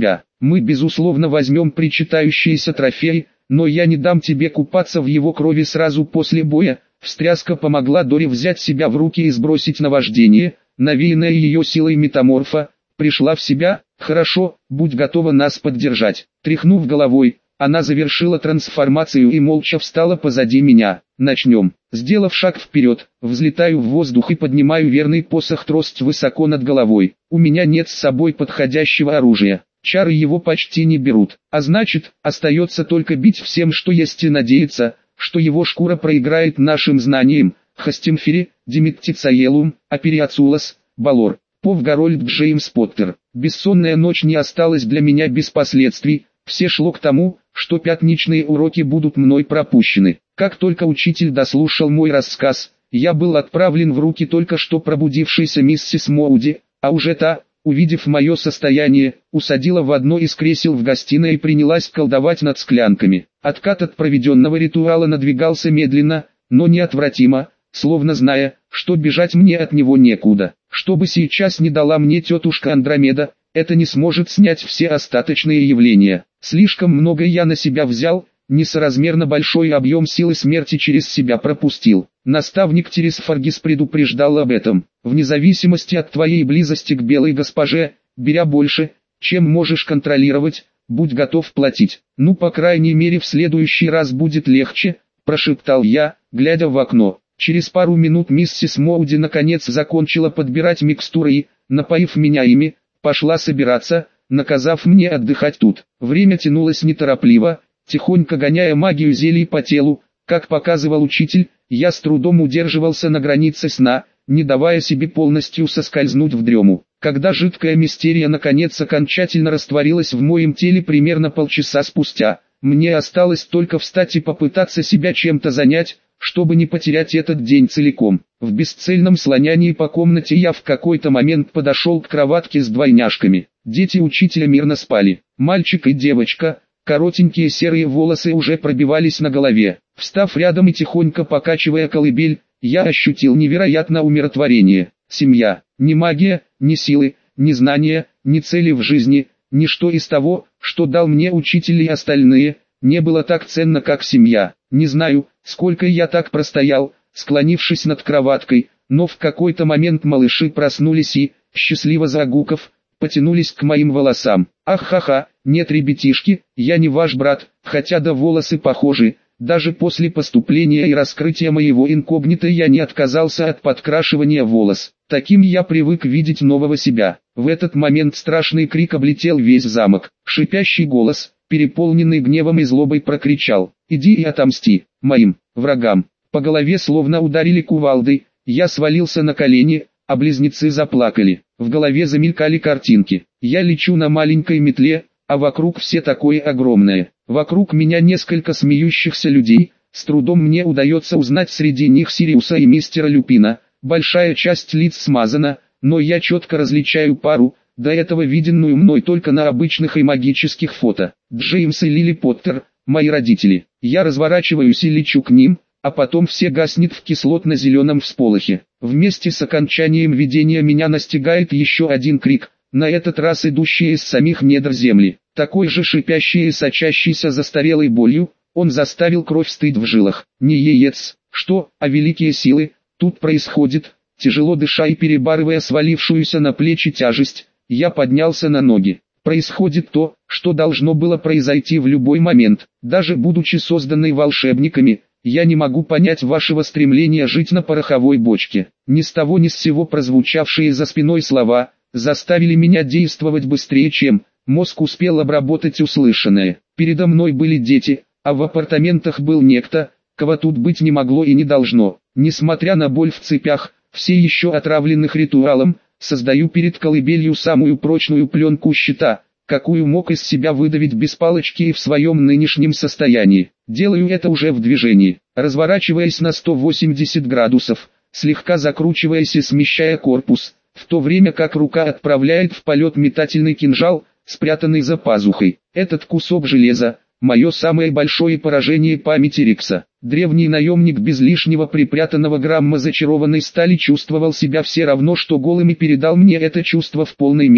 Мы безусловно возьмем причитающиеся трофеи, но я не дам тебе купаться в его крови сразу после боя. Встряска помогла Доре взять себя в руки и сбросить наваждение, навеянное ее силой метаморфа. Пришла в себя, хорошо, будь готова нас поддержать. Тряхнув головой, она завершила трансформацию и молча встала позади меня. Начнем. Сделав шаг вперед, взлетаю в воздух и поднимаю верный посох-трость высоко над головой. У меня нет с собой подходящего оружия. Чары его почти не берут, а значит, остается только бить всем, что есть, и надеяться, что его шкура проиграет нашим знаниям. Хастимфери, Демиттицаелум, Апериацулас, Балор, Повгарольд Джеймс Поттер. Бессонная ночь не осталась для меня без последствий, все шло к тому, что пятничные уроки будут мной пропущены. Как только учитель дослушал мой рассказ, я был отправлен в руки только что пробудившейся миссис Моуди, а уже та, увидев мое состояние, усадила в одно из кресел в гостиной и принялась колдовать над склянками. Откат от проведенного ритуала надвигался медленно, но неотвратимо, словно зная, что бежать мне от него некуда. Что бы сейчас не дала мне тетушка Андромеда, это не сможет снять все остаточные явления. Слишком много я на себя взял, несоразмерно большой объем силы смерти через себя пропустил. Наставник Тересфоргис предупреждал об этом. Вне зависимости от твоей близости к белой госпоже, беря больше, чем можешь контролировать, будь готов платить. Ну, по крайней мере, в следующий раз будет легче, прошептал я, глядя в окно. Через пару минут миссис Моуди наконец закончила подбирать микстуры и, напоив меня ими, пошла собираться, наказав мне отдыхать тут. Время тянулось неторопливо, тихонько гоняя магию зелий по телу. Как показывал учитель, я с трудом удерживался на границе сна, не давая себе полностью соскользнуть в дрему. Когда жидкая мистерия наконец окончательно растворилась в моем теле примерно полчаса спустя, мне осталось только встать и попытаться себя чем-то занять, чтобы не потерять этот день целиком. В бесцельном слонянии по комнате я в какой-то момент подошел к кроватке с двойняшками. Дети учителя мирно спали. Мальчик и девочка, коротенькие серые волосы уже пробивались на голове. Встав рядом и тихонько покачивая колыбель, я ощутил невероятное умиротворение. Семья, ни магия, ни силы, ни знания, ни цели в жизни, ничто из того, что дал мне учитель и остальные, не было так ценно, как семья. Не знаю, сколько я так простоял, склонившись над кроваткой, но в какой-то момент малыши проснулись и, счастливо загукав, потянулись к моим волосам. Ах-ха-ха, нет, ребятишки, я не ваш брат, хотя да волосы похожи. Даже после поступления и раскрытия моего инкогнито я не отказался от подкрашивания волос. Таким я привык видеть нового себя. В этот момент страшный крик облетел весь замок. Шипящий голос, переполненный гневом и злобой, прокричал: «Иди и отомсти моим врагам». По голове словно ударили кувалдой, я свалился на колени, а близнецы заплакали. В голове замелькали картинки. Я лечу на маленькой метле, а вокруг все такое огромное. Вокруг меня несколько смеющихся людей, с трудом мне удается узнать среди них Сириуса и мистера Люпина. Большая часть лиц смазана, но я четко различаю пару, до этого виденную мной только на обычных и магических фото. Джеймс и Лили Поттер, мои родители. Я разворачиваюсь и лечу к ним, а потом все гаснет в кислотно-зеленом всполохе. Вместе с окончанием видения меня настигает еще один крик, на этот раз идущий из самих недр земли. Такой же шипящий и сочащийся застарелой болью, он заставил кровь стыть в жилах. Не яец, что, а великие силы, тут происходит. Тяжело дыша и перебарывая свалившуюся на плечи тяжесть, я поднялся на ноги. Происходит то, что должно было произойти в любой момент. Даже будучи созданной волшебниками, я не могу понять вашего стремления жить на пороховой бочке. Ни с того ни с сего прозвучавшие за спиной слова заставили меня действовать быстрее, чем мозг успел обработать услышанное. Передо мной были дети, а в апартаментах был некто, кого тут быть не могло и не должно. Несмотря на боль в цепях, все еще отравленных ритуалом, создаю перед колыбелью самую прочную пленку щита, какую мог из себя выдавить без палочки и в своем нынешнем состоянии. Делаю это уже в движении, разворачиваясь на сто восемьдесят градусов, слегка закручиваясь и смещая корпус, в то время как рука отправляет в полет метательный кинжал, спрятанный за пазухой. Этот кусок железа — мое самое большое поражение памяти Рикса. Древний наемник без лишнего припрятанного грамма зачарованной стали чувствовал себя все равно, что голым, и передал мне это чувство в полной мере.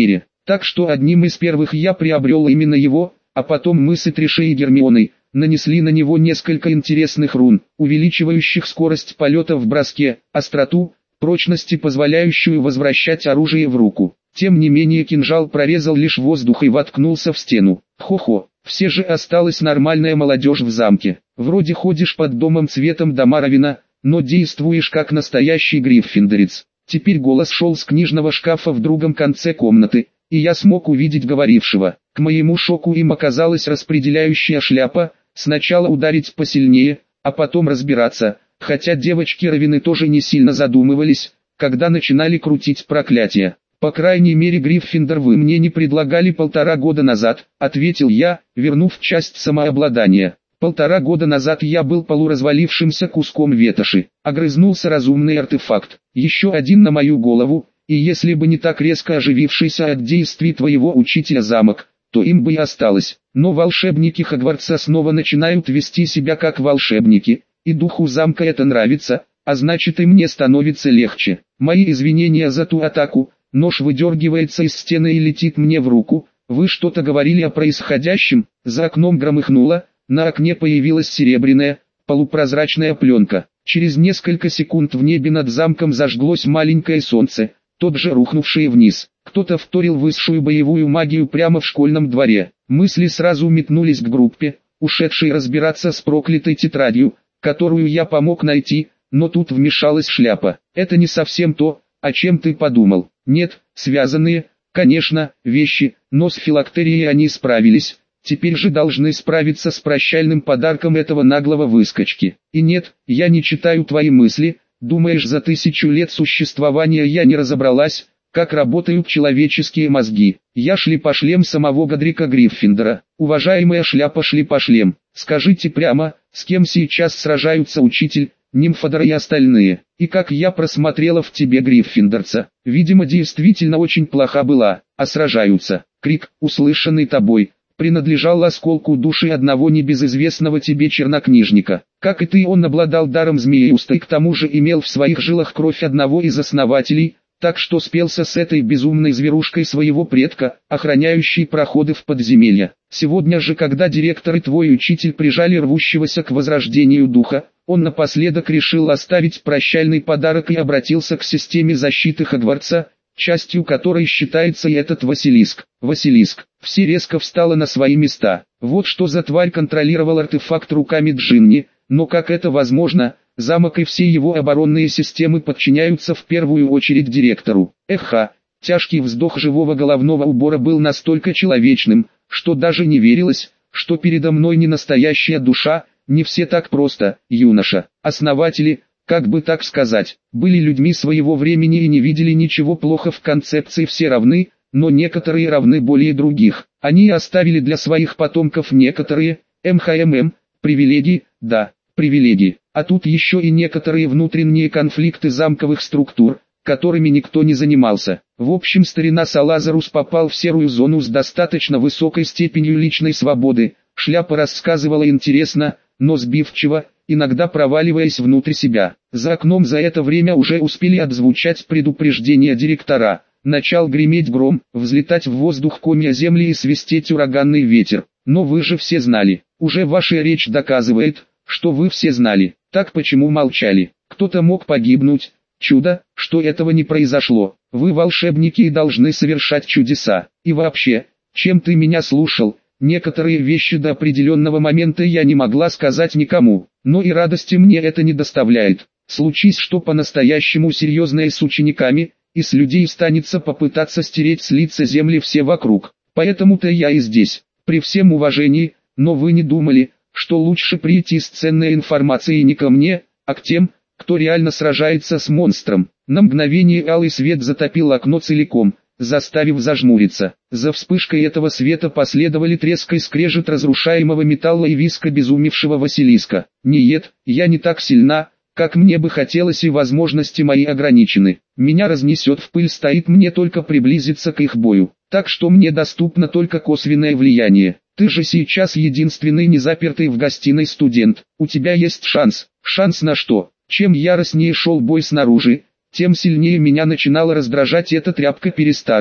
Так что одним из первых я приобрел именно его, а потом мы с Этришей и Гермионой нанесли на него несколько интересных рун, увеличивающих скорость полета в броске, остроту, прочность и позволяющую возвращать оружие в руку. Тем не менее кинжал прорезал лишь воздух и воткнулся в стену. Хо-хо, все же осталась нормальная молодежь в замке. Вроде ходишь под домом цветом дома Равина, но действуешь как настоящий гриффиндорец. Теперь голос шел с книжного шкафа в другом конце комнаты, и я смог увидеть говорившего. К моему шоку им оказалась распределяющая шляпа, сначала ударить посильнее, а потом разбираться, хотя девочки Равины тоже не сильно задумывались, когда начинали крутить проклятие. «По крайней мере Гриффиндор вы мне не предлагали полтора года назад», — ответил я, вернув часть самообладания. «Полтора года назад я был полуразвалившимся куском ветоши», — огрызнулся разумный артефакт. «Еще один на мою голову, и если бы не так резко оживившийся от действий твоего учителя замок, то им бы и осталось. Но волшебники Хогвартса снова начинают вести себя как волшебники, и духу замка это нравится, а значит и мне становится легче. Мои извинения за ту атаку». Нож выдергивается из стены и летит мне в руку. «Вы что-то говорили о происходящем?» За окном громыхнуло, на окне появилась серебряная, полупрозрачная пленка. Через несколько секунд в небе над замком зажглось маленькое солнце, тот же рухнувшее вниз. Кто-то вторил высшую боевую магию прямо в школьном дворе. Мысли сразу метнулись к группе, ушедшей разбираться с проклятой тетрадью, которую я помог найти, но тут вмешалась шляпа. «Это не совсем то, о чем ты подумал. Нет, связанные, конечно, вещи, но с филактерией они справились, теперь же должны справиться с прощальным подарком этого наглого выскочки. И нет, я не читаю твои мысли, думаешь, за тысячу лет существования я не разобралась, как работают человеческие мозги. Я шлепошлем самого Годрика Гриффиндора. Уважаемая шляпа-шлепошлем, скажите прямо, с кем сейчас сражаются учитель, Нимфодор и остальные, и как я просмотрела в тебе гриффиндорца, видимо действительно очень плоха была, а сражаются». Крик, услышанный тобой, принадлежал осколку души одного небезызвестного тебе чернокнижника. Как и ты, он обладал даром змееуста и к тому же имел в своих жилах кровь одного из основателей, так что спелся с этой безумной зверушкой своего предка, охраняющей проходы в подземелья. Сегодня же, когда директор и твой учитель прижали рвущегося к возрождению духа, он напоследок решил оставить прощальный подарок и обратился к системе защиты Хогвартса, частью которой считается и этот Василиск. Василиск. Все резко встало на свои места. Вот что за тварь контролировал артефакт руками Джинни, но как это возможно? Замок и все его оборонные системы подчиняются в первую очередь директору. Эха, тяжкий вздох живого головного убора был настолько человечным, что даже не верилось, что передо мной не настоящая душа. Не все так просто, юноша. Основатели, как бы так сказать, были людьми своего времени и не видели ничего плохо в концепции «все равны», но некоторые равны более других. Они оставили для своих потомков некоторые, МХММ, привилегии, да, привилегии. А тут еще и некоторые внутренние конфликты замковых структур, которыми никто не занимался. В общем, старина Салазарус попал в серую зону с достаточно высокой степенью личной свободы. Шляпа рассказывала интересно, но сбивчиво, иногда проваливаясь внутрь себя. За окном за это время уже успели отзвучать предупреждения директора. Начал греметь гром, взлетать в воздух комья земли и свистеть ураганный ветер. Но вы же все знали. Уже ваша речь доказывает, что вы все знали. Так почему молчали? Кто-то мог погибнуть. Чудо, что этого не произошло. Вы волшебники и должны совершать чудеса. И вообще, чем ты меня слушал? Некоторые вещи до определенного момента я не могла сказать никому, но и радости мне это не доставляет. Случись что по-настоящему серьезное с учениками, и с людей станется попытаться стереть с лица земли все вокруг. Поэтому-то я и здесь. При всем уважении, но вы не думали, что лучше прийти с ценной информацией не ко мне, а к тем, кто реально сражается с монстром. На мгновение алый свет затопил окно целиком, заставив зажмуриться. За вспышкой этого света последовали треск и скрежет разрушаемого металла и визг обезумевшего Василиска. Нет, я не так сильна, как мне бы хотелось, и возможности мои ограничены. Меня разнесет в пыль, стоит мне только приблизиться к их бою. Так что мне доступно только косвенное влияние. Ты же сейчас единственный незапертый в гостиной студент. У тебя есть шанс. Шанс на что? Чем яростнее шел бой снаружи, тем сильнее меня начинала раздражать эта тряпка-перестарок.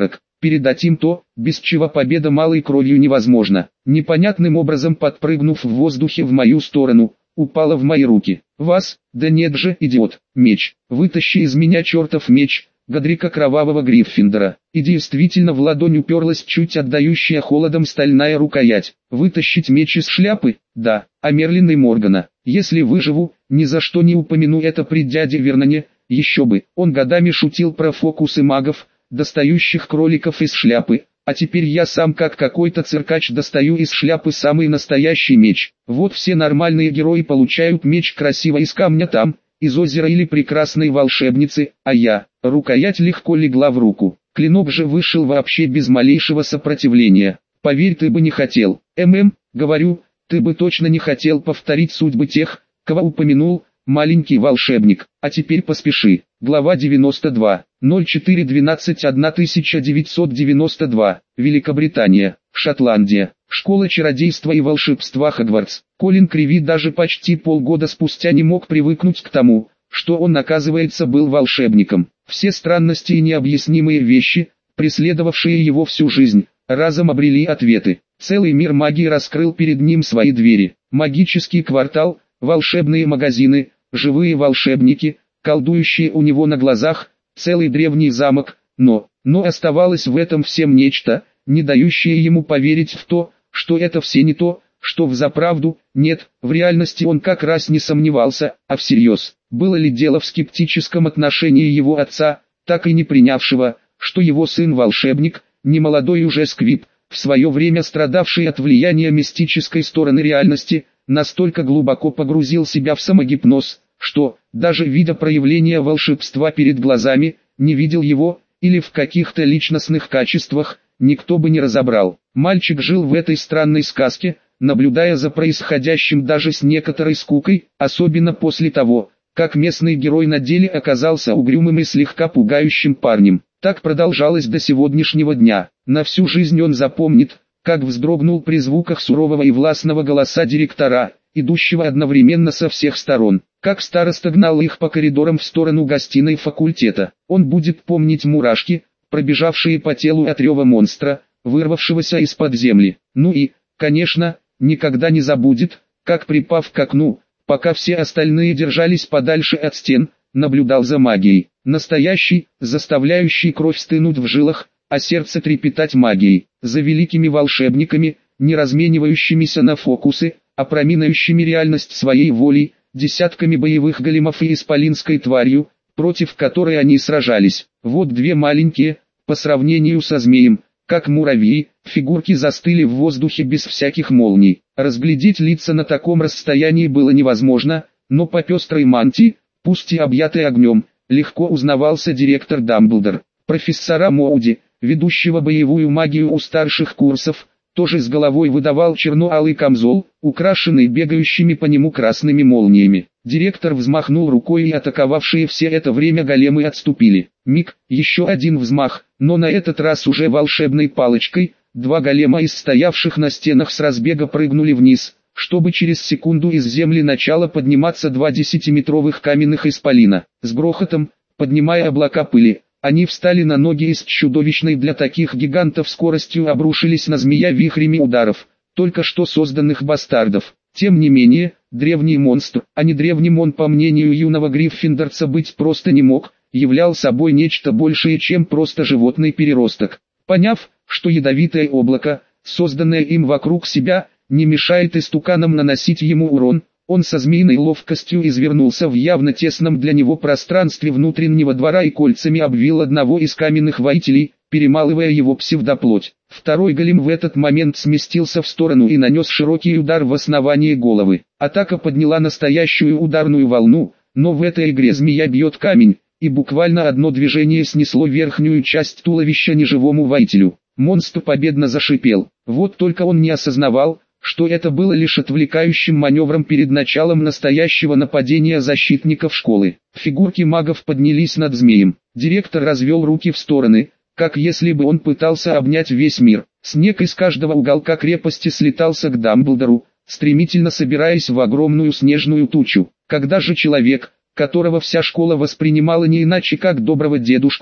передать им то, без чего победа малой кровью невозможна. Непонятным образом подпрыгнув в воздухе в мою сторону, упала в мои руки. «Вас? Да нет же, идиот! Меч! Вытащи из меня чертов меч!» Годрика кровавого Гриффиндора. И действительно в ладонь уперлась чуть отдающая холодом стальная рукоять. Вытащить меч из шляпы? Да. А Мерлин и Моргана? Если выживу, ни за что не упомяну это при дяде Верноне. Еще бы, он годами шутил про фокусы магов, достающих кроликов из шляпы. А теперь я сам как какой-то циркач достаю из шляпы самый настоящий меч. Вот все нормальные герои получают меч красиво из камня там, из озера или прекрасной волшебницы, а я, рукоять легко легла в руку. Клинок же вышел вообще без малейшего сопротивления. Поверь, ты бы не хотел. ММ, говорю, ты бы точно не хотел повторить судьбы тех, кого упомянул, маленький волшебник. А теперь поспеши. Глава девяносто два. ноль четыре двенадцать тысяча девятьсот девяносто два. Великобритания, Шотландия. Школа чародейства и волшебства Хогвартс. Колин Криви даже почти полгода спустя не мог привыкнуть к тому, что он, оказывается, был волшебником. Все странности и необъяснимые вещи, преследовавшие его всю жизнь, разом обрели ответы. Целый мир магии раскрыл перед ним свои двери. Магический квартал, волшебные магазины, живые волшебники, колдующие у него на глазах, целый древний замок, но, но оставалось в этом всем нечто, не дающее ему поверить в то, что это все не то, что взаправду. Нет, в реальности он как раз не сомневался, а всерьез. Было ли дело в скептическом отношении его отца, так и не принявшего, что его сын волшебник, немолодой уже сквиб, в свое время страдавший от влияния мистической стороны реальности, настолько глубоко погрузил себя в самогипноз, что, даже видя проявление волшебства перед глазами, не видел его, или в каких-то личностных качествах, никто бы не разобрал. Мальчик жил в этой странной сказке, наблюдая за происходящим даже с некоторой скукой, особенно после того, как местный герой на деле оказался угрюмым и слегка пугающим парнем. Так продолжалось до сегодняшнего дня. На всю жизнь он запомнит, как вздрогнул при звуках сурового и властного голоса директора, идущего одновременно со всех сторон, как староста гнал их по коридорам в сторону гостиной факультета. Он будет помнить мурашки, пробежавшие по телу от рева монстра, вырвавшегося из-под земли. Ну и, конечно, никогда не забудет, как, припав к окну, пока все остальные держались подальше от стен, наблюдал за магией. Настоящий, заставляющий кровь стынуть в жилах, а сердце трепетать магией. За великими волшебниками, не разменивающимися на фокусы, а проминающими реальность своей волей, десятками боевых големов и исполинской тварью, против которой они сражались. Вот две маленькие, по сравнению со змеем, как муравьи, фигурки застыли в воздухе без всяких молний. Разглядеть лица на таком расстоянии было невозможно, но по пестрой мантии, пусть и объятой огнем, легко узнавался директор Дамблдор. Профессора Моуди, ведущего боевую магию у старших курсов, тоже с головой выдавал черно-алый камзол, украшенный бегающими по нему красными молниями. Директор взмахнул рукой, и атаковавшие все это время големы отступили. Миг, еще один взмах, но на этот раз уже волшебной палочкой. Два голема из стоявших на стенах с разбега прыгнули вниз, чтобы через секунду из земли начало подниматься два десятиметровых каменных исполина. С грохотом, поднимая облака пыли, они встали на ноги и с чудовищной для таких гигантов скоростью обрушились на змея вихрями ударов, только что созданных бастардов. Тем не менее, древний монстр, а не древним он, по мнению юного гриффиндорца, быть просто не мог, являл собой нечто большее, чем просто животный переросток. Поняв, что ядовитое облако, созданное им вокруг себя, не мешает истуканам наносить ему урон, он со змеиной ловкостью извернулся в явно тесном для него пространстве внутреннего двора и кольцами обвил одного из каменных воителей, перемалывая его псевдоплоть. Второй голем в этот момент сместился в сторону и нанес широкий удар в основание головы. Атака подняла настоящую ударную волну, но в этой игре змея бьет камень, и буквально одно движение снесло верхнюю часть туловища неживому воителю. Монстр победно зашипел. Вот только он не осознавал, что это было лишь отвлекающим маневром перед началом настоящего нападения защитников школы. Фигурки магов поднялись над змеем. Директор развел руки в стороны, как если бы он пытался обнять весь мир. Снег из каждого уголка крепости слетался к Дамблдору, стремительно собираясь в огромную снежную тучу. Когда же человек, которого вся школа воспринимала не иначе как доброго дедушку,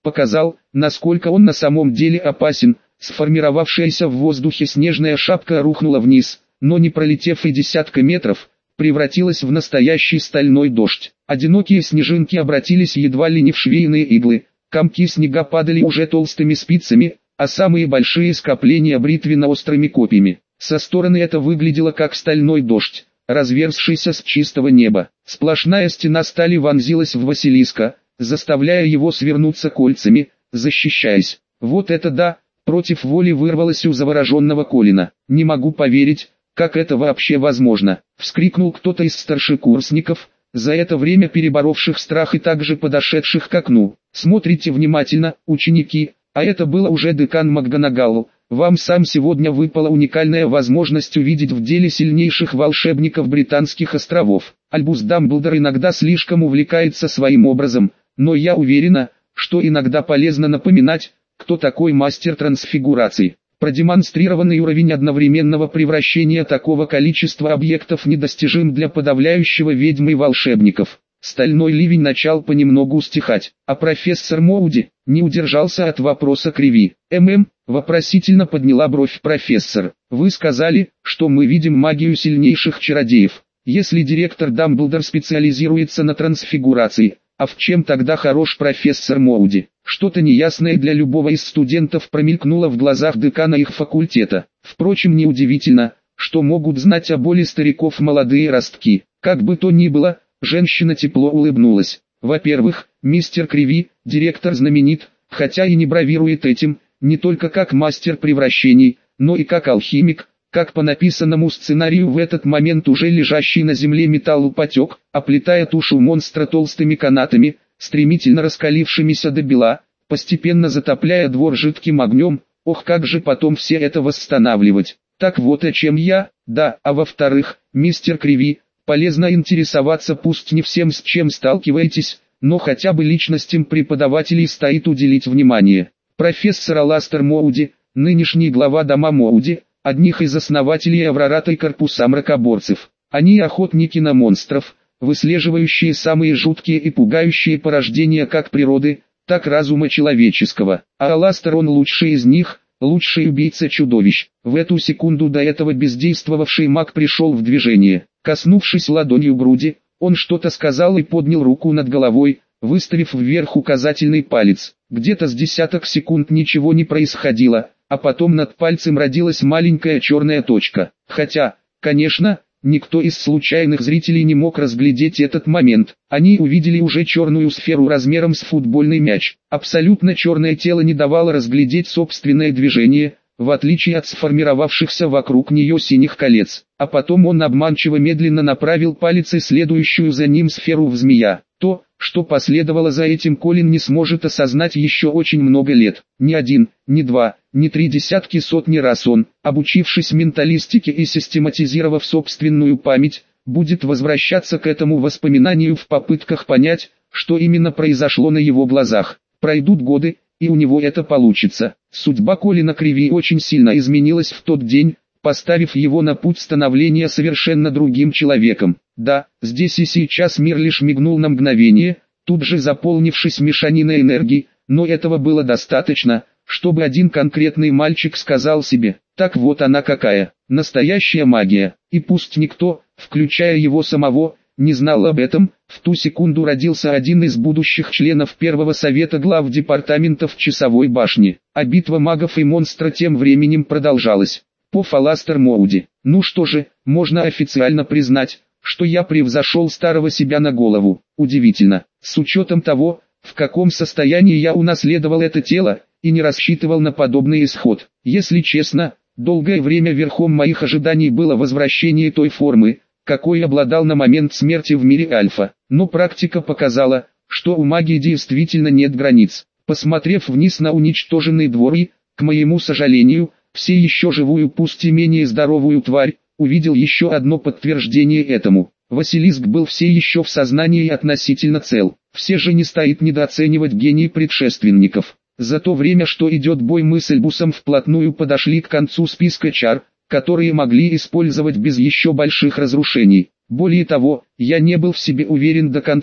показал, насколько он на самом деле опасен. Сформировавшаяся в воздухе снежная шапка рухнула вниз, но не пролетев и десятка метров, превратилась в настоящий стальной дождь. Одинокие снежинки обратились едва ли не в швейные иглы, комки снега падали уже толстыми спицами, а самые большие скопления бритвенно-острыми копьями. Со стороны это выглядело как стальной дождь, разверзшийся с чистого неба. Сплошная стена стали вонзилась в Василиска, заставляя его свернуться кольцами, защищаясь. Вот это да! Против воли вырвалось у завороженного Колина. «Не могу поверить, как это вообще возможно!» — вскрикнул кто-то из старшекурсников, за это время переборовших страх и также подошедших к окну. «Смотрите внимательно, ученики, а это было уже декан МакГонагалл. Вам сам сегодня выпала уникальная возможность увидеть в деле сильнейших волшебников Британских островов. Альбус Дамблдор иногда слишком увлекается своим образом, но я уверена, что иногда полезно напоминать, кто такой мастер трансфигурации. Продемонстрированный уровень одновременного превращения такого количества объектов недостижим для подавляющего ведьм и волшебников». Стальной ливень начал понемногу стихать, а профессор Моуди не удержался от вопроса Криви. «ММ?» — вопросительно подняла бровь профессор. «Вы сказали, что мы видим магию сильнейших чародеев. Если директор Дамблдор специализируется на трансфигурации, а в чем тогда хорош профессор Моуди?» Что-то неясное для любого из студентов промелькнуло в глазах декана их факультета. Впрочем, неудивительно, что могут знать о боли стариков молодые ростки. Как бы то ни было, женщина тепло улыбнулась. «Во-первых, мистер Криви, директор знаменит, хотя и не бравирует этим, не только как мастер превращений, но и как алхимик, как по написанному сценарию в этот момент уже лежащий на земле металл потек, оплетая тушу монстра толстыми канатами, стремительно раскалившимися до бела, постепенно затопляя двор жидким огнем. Ох, как же потом все это восстанавливать. Так вот о чем я, да, а во-вторых, мистер Криви, полезно интересоваться пусть не всем, с чем сталкиваетесь, но хотя бы личностям преподавателей стоит уделить внимание. Профессор Аластер Моуди, нынешний глава дома Моуди, одних из основателей Авроратой корпуса мракоборцев. Они охотники на монстров, выслеживающие самые жуткие и пугающие порождения как природы, так разума человеческого. А Аластер он лучший из них, лучший убийца чудовищ. В эту секунду до этого бездействовавший маг пришел в движение. Коснувшись ладонью груди, он что-то сказал и поднял руку над головой, выставив вверх указательный палец. Где-то с десяток секунд ничего не происходило, а потом над пальцем родилась маленькая черная точка. Хотя, конечно, никто из случайных зрителей не мог разглядеть этот момент. Они увидели уже черную сферу размером с футбольный мяч. Абсолютно черное тело не давало разглядеть собственное движение, в отличие от сформировавшихся вокруг нее синих колец. А потом он обманчиво медленно направил палец и следующую за ним сферу в змея. То, что последовало за этим, Колин не сможет осознать еще очень много лет. Ни один, ни два, ни три десятки сотни раз он, обучившись менталистике и систематизировав собственную память, будет возвращаться к этому воспоминанию в попытках понять, что именно произошло на его глазах. Пройдут годы, и у него это получится. Судьба Колина Криви очень сильно изменилась в тот день, поставив его на путь становления совершенно другим человеком. Да, здесь и сейчас мир лишь мигнул на мгновение, тут же заполнившись мешаниной энергии, но этого было достаточно, чтобы один конкретный мальчик сказал себе: так вот она какая, настоящая магия. И пусть никто, включая его самого, не знал об этом, в ту секунду родился один из будущих членов первого совета глав департаментов Часовой башни. А битва магов и монстра тем временем продолжалась. По Аластер Моуди. Ну что же, можно официально признать, что я превзошел старого себя на голову. Удивительно, с учетом того, в каком состоянии я унаследовал это тело, и не рассчитывал на подобный исход. Если честно, долгое время верхом моих ожиданий было возвращение той формы, какой обладал на момент смерти в мире Альфа. Но практика показала, что у магии действительно нет границ. Посмотрев вниз на уничтоженный двор и, к моему сожалению, все еще живую, пусть и менее здоровую тварь, увидел еще одно подтверждение этому. Василиск был все еще в сознании и относительно цел. Все же не стоит недооценивать гений предшественников. За то время, что идет бой, мы с Альбусом вплотную подошли к концу списка чар, которые могли использовать без еще больших разрушений. Более того, я не был в себе уверен до конца,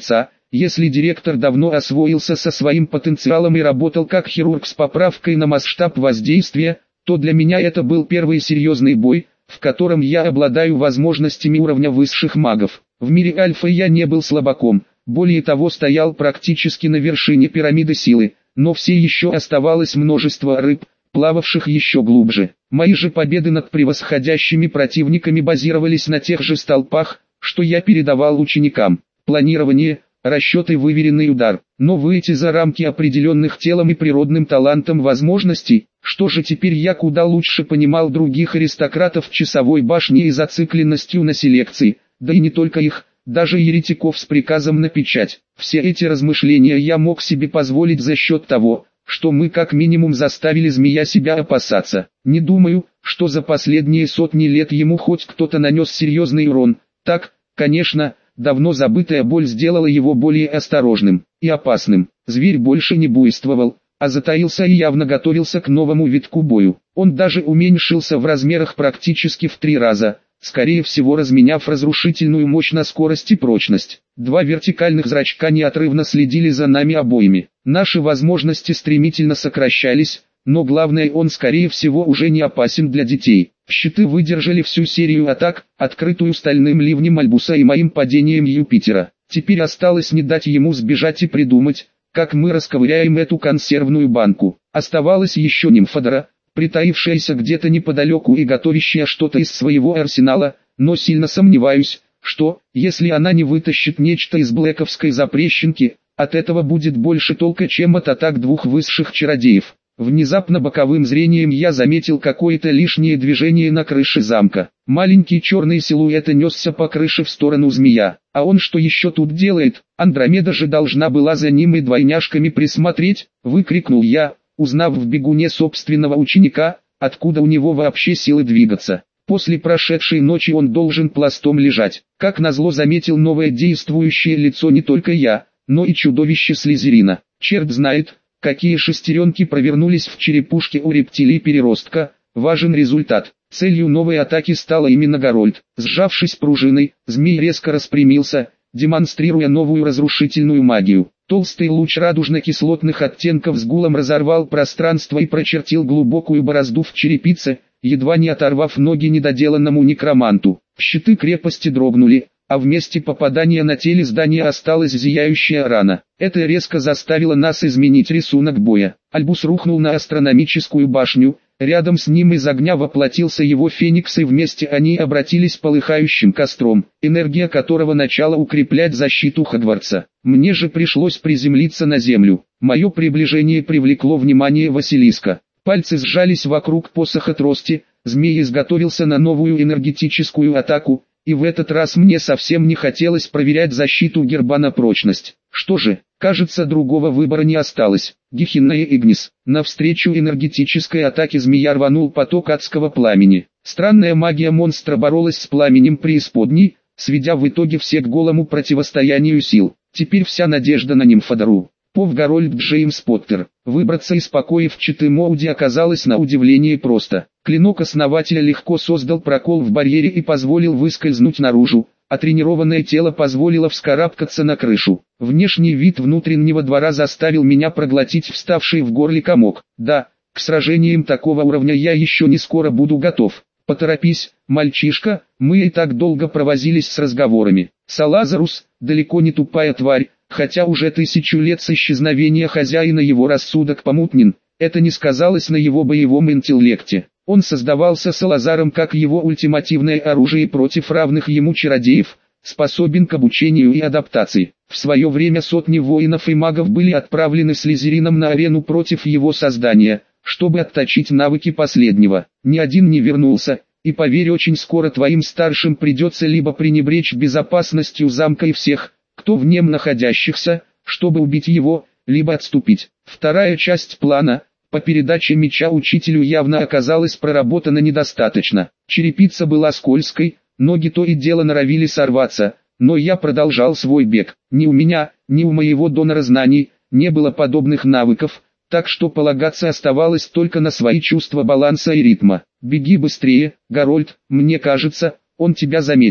Если директор давно освоился со своим потенциалом и работал как хирург с поправкой на масштаб воздействия, то для меня это был первый серьезный бой, в котором я обладаю возможностями уровня высших магов. В мире Альфа я не был слабаком, более того стоял практически на вершине пирамиды силы, но все еще оставалось множество рыб, плававших еще глубже. Мои же победы над превосходящими противниками базировались на тех же столпах, что я передавал ученикам. Планирование, расчет и выверенный удар. Но выйти за рамки определенных телом и природным талантом возможностей, что же теперь я куда лучше понимал других аристократов в часовой башне и зацикленностью на селекции, да и не только их, даже еретиков с приказом на печать. Все эти размышления я мог себе позволить за счет того, что мы как минимум заставили змея себя опасаться. Не думаю, что за последние сотни лет ему хоть кто-то нанес серьезный урон. Так, конечно, давно забытая боль сделала его более осторожным и опасным. Зверь больше не буйствовал, а затаился и явно готовился к новому витку бою. Он даже уменьшился в размерах практически в три раза, скорее всего разменяв разрушительную мощь на скорость и прочность. Два вертикальных зрачка неотрывно следили за нами обоими. Наши возможности стремительно сокращались, но главное, он скорее всего уже не опасен для детей. Щиты выдержали всю серию атак, открытую стальным ливнем Альбуса и моим падением Юпитера. Теперь осталось не дать ему сбежать и придумать, как мы расковыряем эту консервную банку. Оставалась еще Нимфодора, притаившаяся где-то неподалеку и готовящая что-то из своего арсенала, но сильно сомневаюсь, что, если она не вытащит нечто из блэковской запрещенки, от этого будет больше толка, чем от атак двух высших чародеев. Внезапно боковым зрением я заметил какое-то лишнее движение на крыше замка. Маленький черный силуэт несся по крыше в сторону змея. А он что еще тут делает? Андромеда же должна была за ним и двойняшками присмотреть, выкрикнул я, узнав в бегуне собственного ученика, откуда у него вообще силы двигаться. После прошедшей ночи он должен пластом лежать. Как назло заметил новое действующее лицо не только я, но и чудовище Слизерина. Черт знает, какие шестеренки провернулись в черепушке у рептилий-переростка. Важен результат. Целью новой атаки стала именно Гарольд. Сжавшись пружиной, змей резко распрямился, демонстрируя новую разрушительную магию. Толстый луч радужно-кислотных оттенков с гулом разорвал пространство и прочертил глубокую борозду в черепице, едва не оторвав ноги недоделанному некроманту. Щиты крепости дрогнули, а в месте попадания на теле здания осталась зияющая рана. Это резко заставило нас изменить рисунок боя. Альбус рухнул на астрономическую башню, рядом с ним из огня воплотился его феникс, и вместе они обратились полыхающим костром, энергия которого начала укреплять защиту Хогвартса. Мне же пришлось приземлиться на землю. Мое приближение привлекло внимание Василиска. Пальцы сжались вокруг посоха трости, змей изготовился на новую энергетическую атаку, и в этот раз мне совсем не хотелось проверять защиту герба на прочность. Что же, кажется, другого выбора не осталось. Гехинная Игнис. Навстречу энергетической атаке змея рванул поток адского пламени. Странная магия монстра боролась с пламенем преисподней, сведя в итоге все к голому противостоянию сил. Теперь вся надежда на Нимфодору. Пов Гарольд Джеймс Поттер. Выбраться из покоев Читы-Моуди оказалось на удивление просто. Клинок основателя легко создал прокол в барьере и позволил выскользнуть наружу, а тренированное тело позволило вскарабкаться на крышу. Внешний вид внутреннего двора заставил меня проглотить вставший в горле комок. Да, к сражениям такого уровня я еще не скоро буду готов. Поторопись, мальчишка, мы и так долго провозились с разговорами. Салазарус, далеко не тупая тварь, хотя уже тысячу лет с исчезновения хозяина его рассудок помутнен, это не сказалось на его боевом интеллекте. Он создавался Салазаром как его ультимативное оружие против равных ему чародеев, способен к обучению и адаптации. В свое время сотни воинов и магов были отправлены Слизерином на арену против его создания, чтобы отточить навыки последнего. Ни один не вернулся, и поверь, очень скоро твоим старшим придется либо пренебречь безопасностью замка и всех, кто в нем находящихся, чтобы убить его, либо отступить. Вторая часть плана, по передаче меча учителю, явно оказалась проработана недостаточно. Черепица была скользкой, ноги то и дело норовили сорваться, но я продолжал свой бег. Ни у меня, ни у моего донора знаний не было подобных навыков, так что полагаться оставалось только на свои чувства баланса и ритма. «Беги быстрее, Гарольд, мне кажется, он тебя заметил».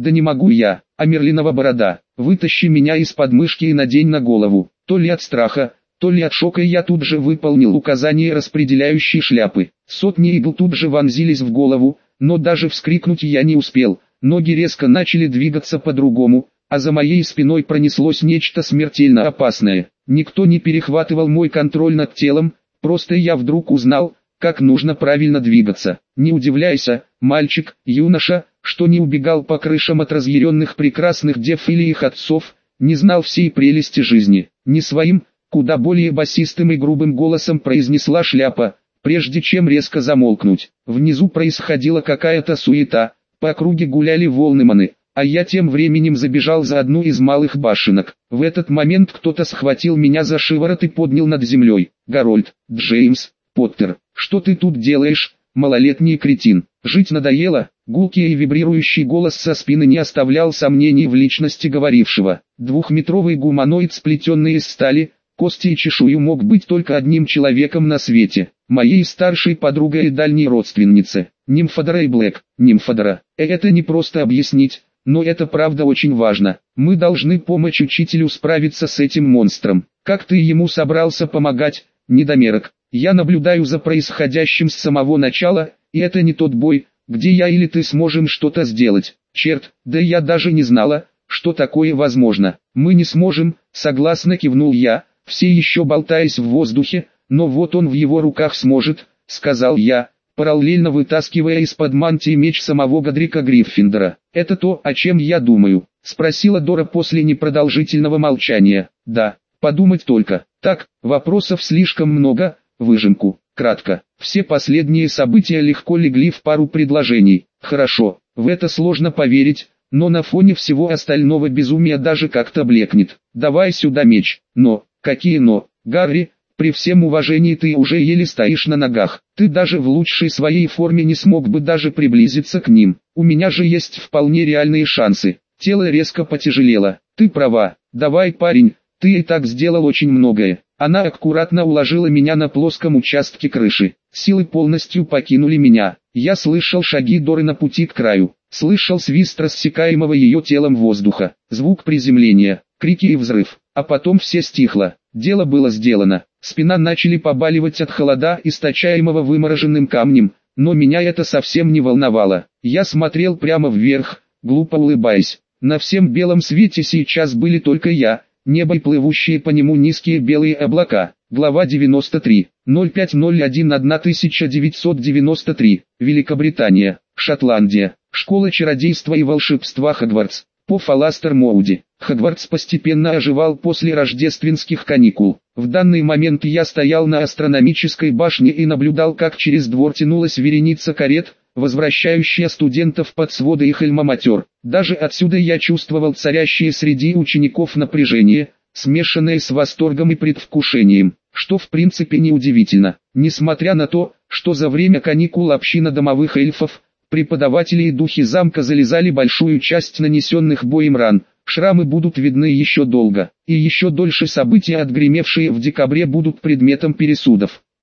Да не могу я, а Мерлинова борода, вытащи меня из подмышки и надень на голову. То ли от страха, то ли от шока я тут же выполнил указание распределяющей шляпы. Сотни игл тут же вонзились в голову, но даже вскрикнуть я не успел. Ноги резко начали двигаться по-другому, а за моей спиной пронеслось нечто смертельно опасное. Никто не перехватывал мой контроль над телом, просто я вдруг узнал, как нужно правильно двигаться. Не удивляйся, мальчик, юноша, что не убегал по крышам от разъяренных прекрасных дев или их отцов, не знал всей прелести жизни. Не своим, куда более басистым и грубым голосом произнесла шляпа, прежде чем резко замолкнуть. Внизу происходила какая-то суета, по округе гуляли волныманы, а я тем временем забежал за одну из малых башенок. В этот момент кто-то схватил меня за шиворот и поднял над землей. «Гарольд, Джеймс, Поттер, что ты тут делаешь, малолетний кретин? Жить надоело?» Гулкий и вибрирующий голос со спины не оставлял сомнений в личности говорившего. Двухметровый гуманоид, сплетенный из стали, кости и чешую, мог быть только одним человеком на свете. Моей старшей подругой и дальней родственнице. Нимфодора и Блэк. Нимфодора. Это не просто объяснить, но это правда очень важно. Мы должны помочь учителю справиться с этим монстром. Как ты ему собрался помогать, недомерок? Я наблюдаю за происходящим с самого начала, и это не тот бой, где я или ты сможем что-то сделать. Черт, да я даже не знала, что такое возможно. Мы не сможем, согласно кивнул я, все еще болтаясь в воздухе, но вот он в его руках сможет, сказал я, параллельно вытаскивая из-под мантии меч самого Годрика Гриффиндора. «Это то, о чем я думаю?» — спросила Дора после непродолжительного молчания. «Да, подумать только. Так, вопросов слишком много, выжимку, кратко. Все последние события легко легли в пару предложений. Хорошо, в это сложно поверить, но на фоне всего остального безумия даже как-то блекнет. Давай сюда меч. Но, какие но, Гарри? При всем уважении, ты уже еле стоишь на ногах. Ты даже в лучшей своей форме не смог бы даже приблизиться к ним. У меня же есть вполне реальные шансы». Тело резко потяжелело. «Ты права. Давай, парень, ты и так сделал очень многое». Она аккуратно уложила меня на плоском участке крыши. Силы полностью покинули меня. Я слышал шаги Доры на пути к краю. Слышал свист рассекаемого ее телом воздуха. Звук приземления, крики и взрыв. А потом все стихло. Дело было сделано. Спина начали побаливать от холода, источаемого вымороженным камнем, но меня это совсем не волновало. Я смотрел прямо вверх, глупо улыбаясь. На всем белом свете сейчас были только я, небо и плывущие по нему низкие белые облака. Глава девяносто три. ноль пять ноль один тысяча девятьсот девяносто три. Великобритания, Шотландия. Школа чародейства и волшебства Хогвартс. По Фаластер Моуди. Хогвартс постепенно оживал после рождественских каникул. В данный момент я стоял на астрономической башне и наблюдал, как через двор тянулась вереница карет, возвращающая студентов под своды их альма-матер. Даже отсюда я чувствовал царящее среди учеников напряжение, смешанное с восторгом и предвкушением, что в принципе неудивительно. Несмотря на то, что за время каникул община домовых эльфов, преподаватели и духи замка залезали большую часть нанесенных боем ран, шрамы будут видны еще долго, и еще дольше события, отгремевшие в декабре, будут предметом пересудов.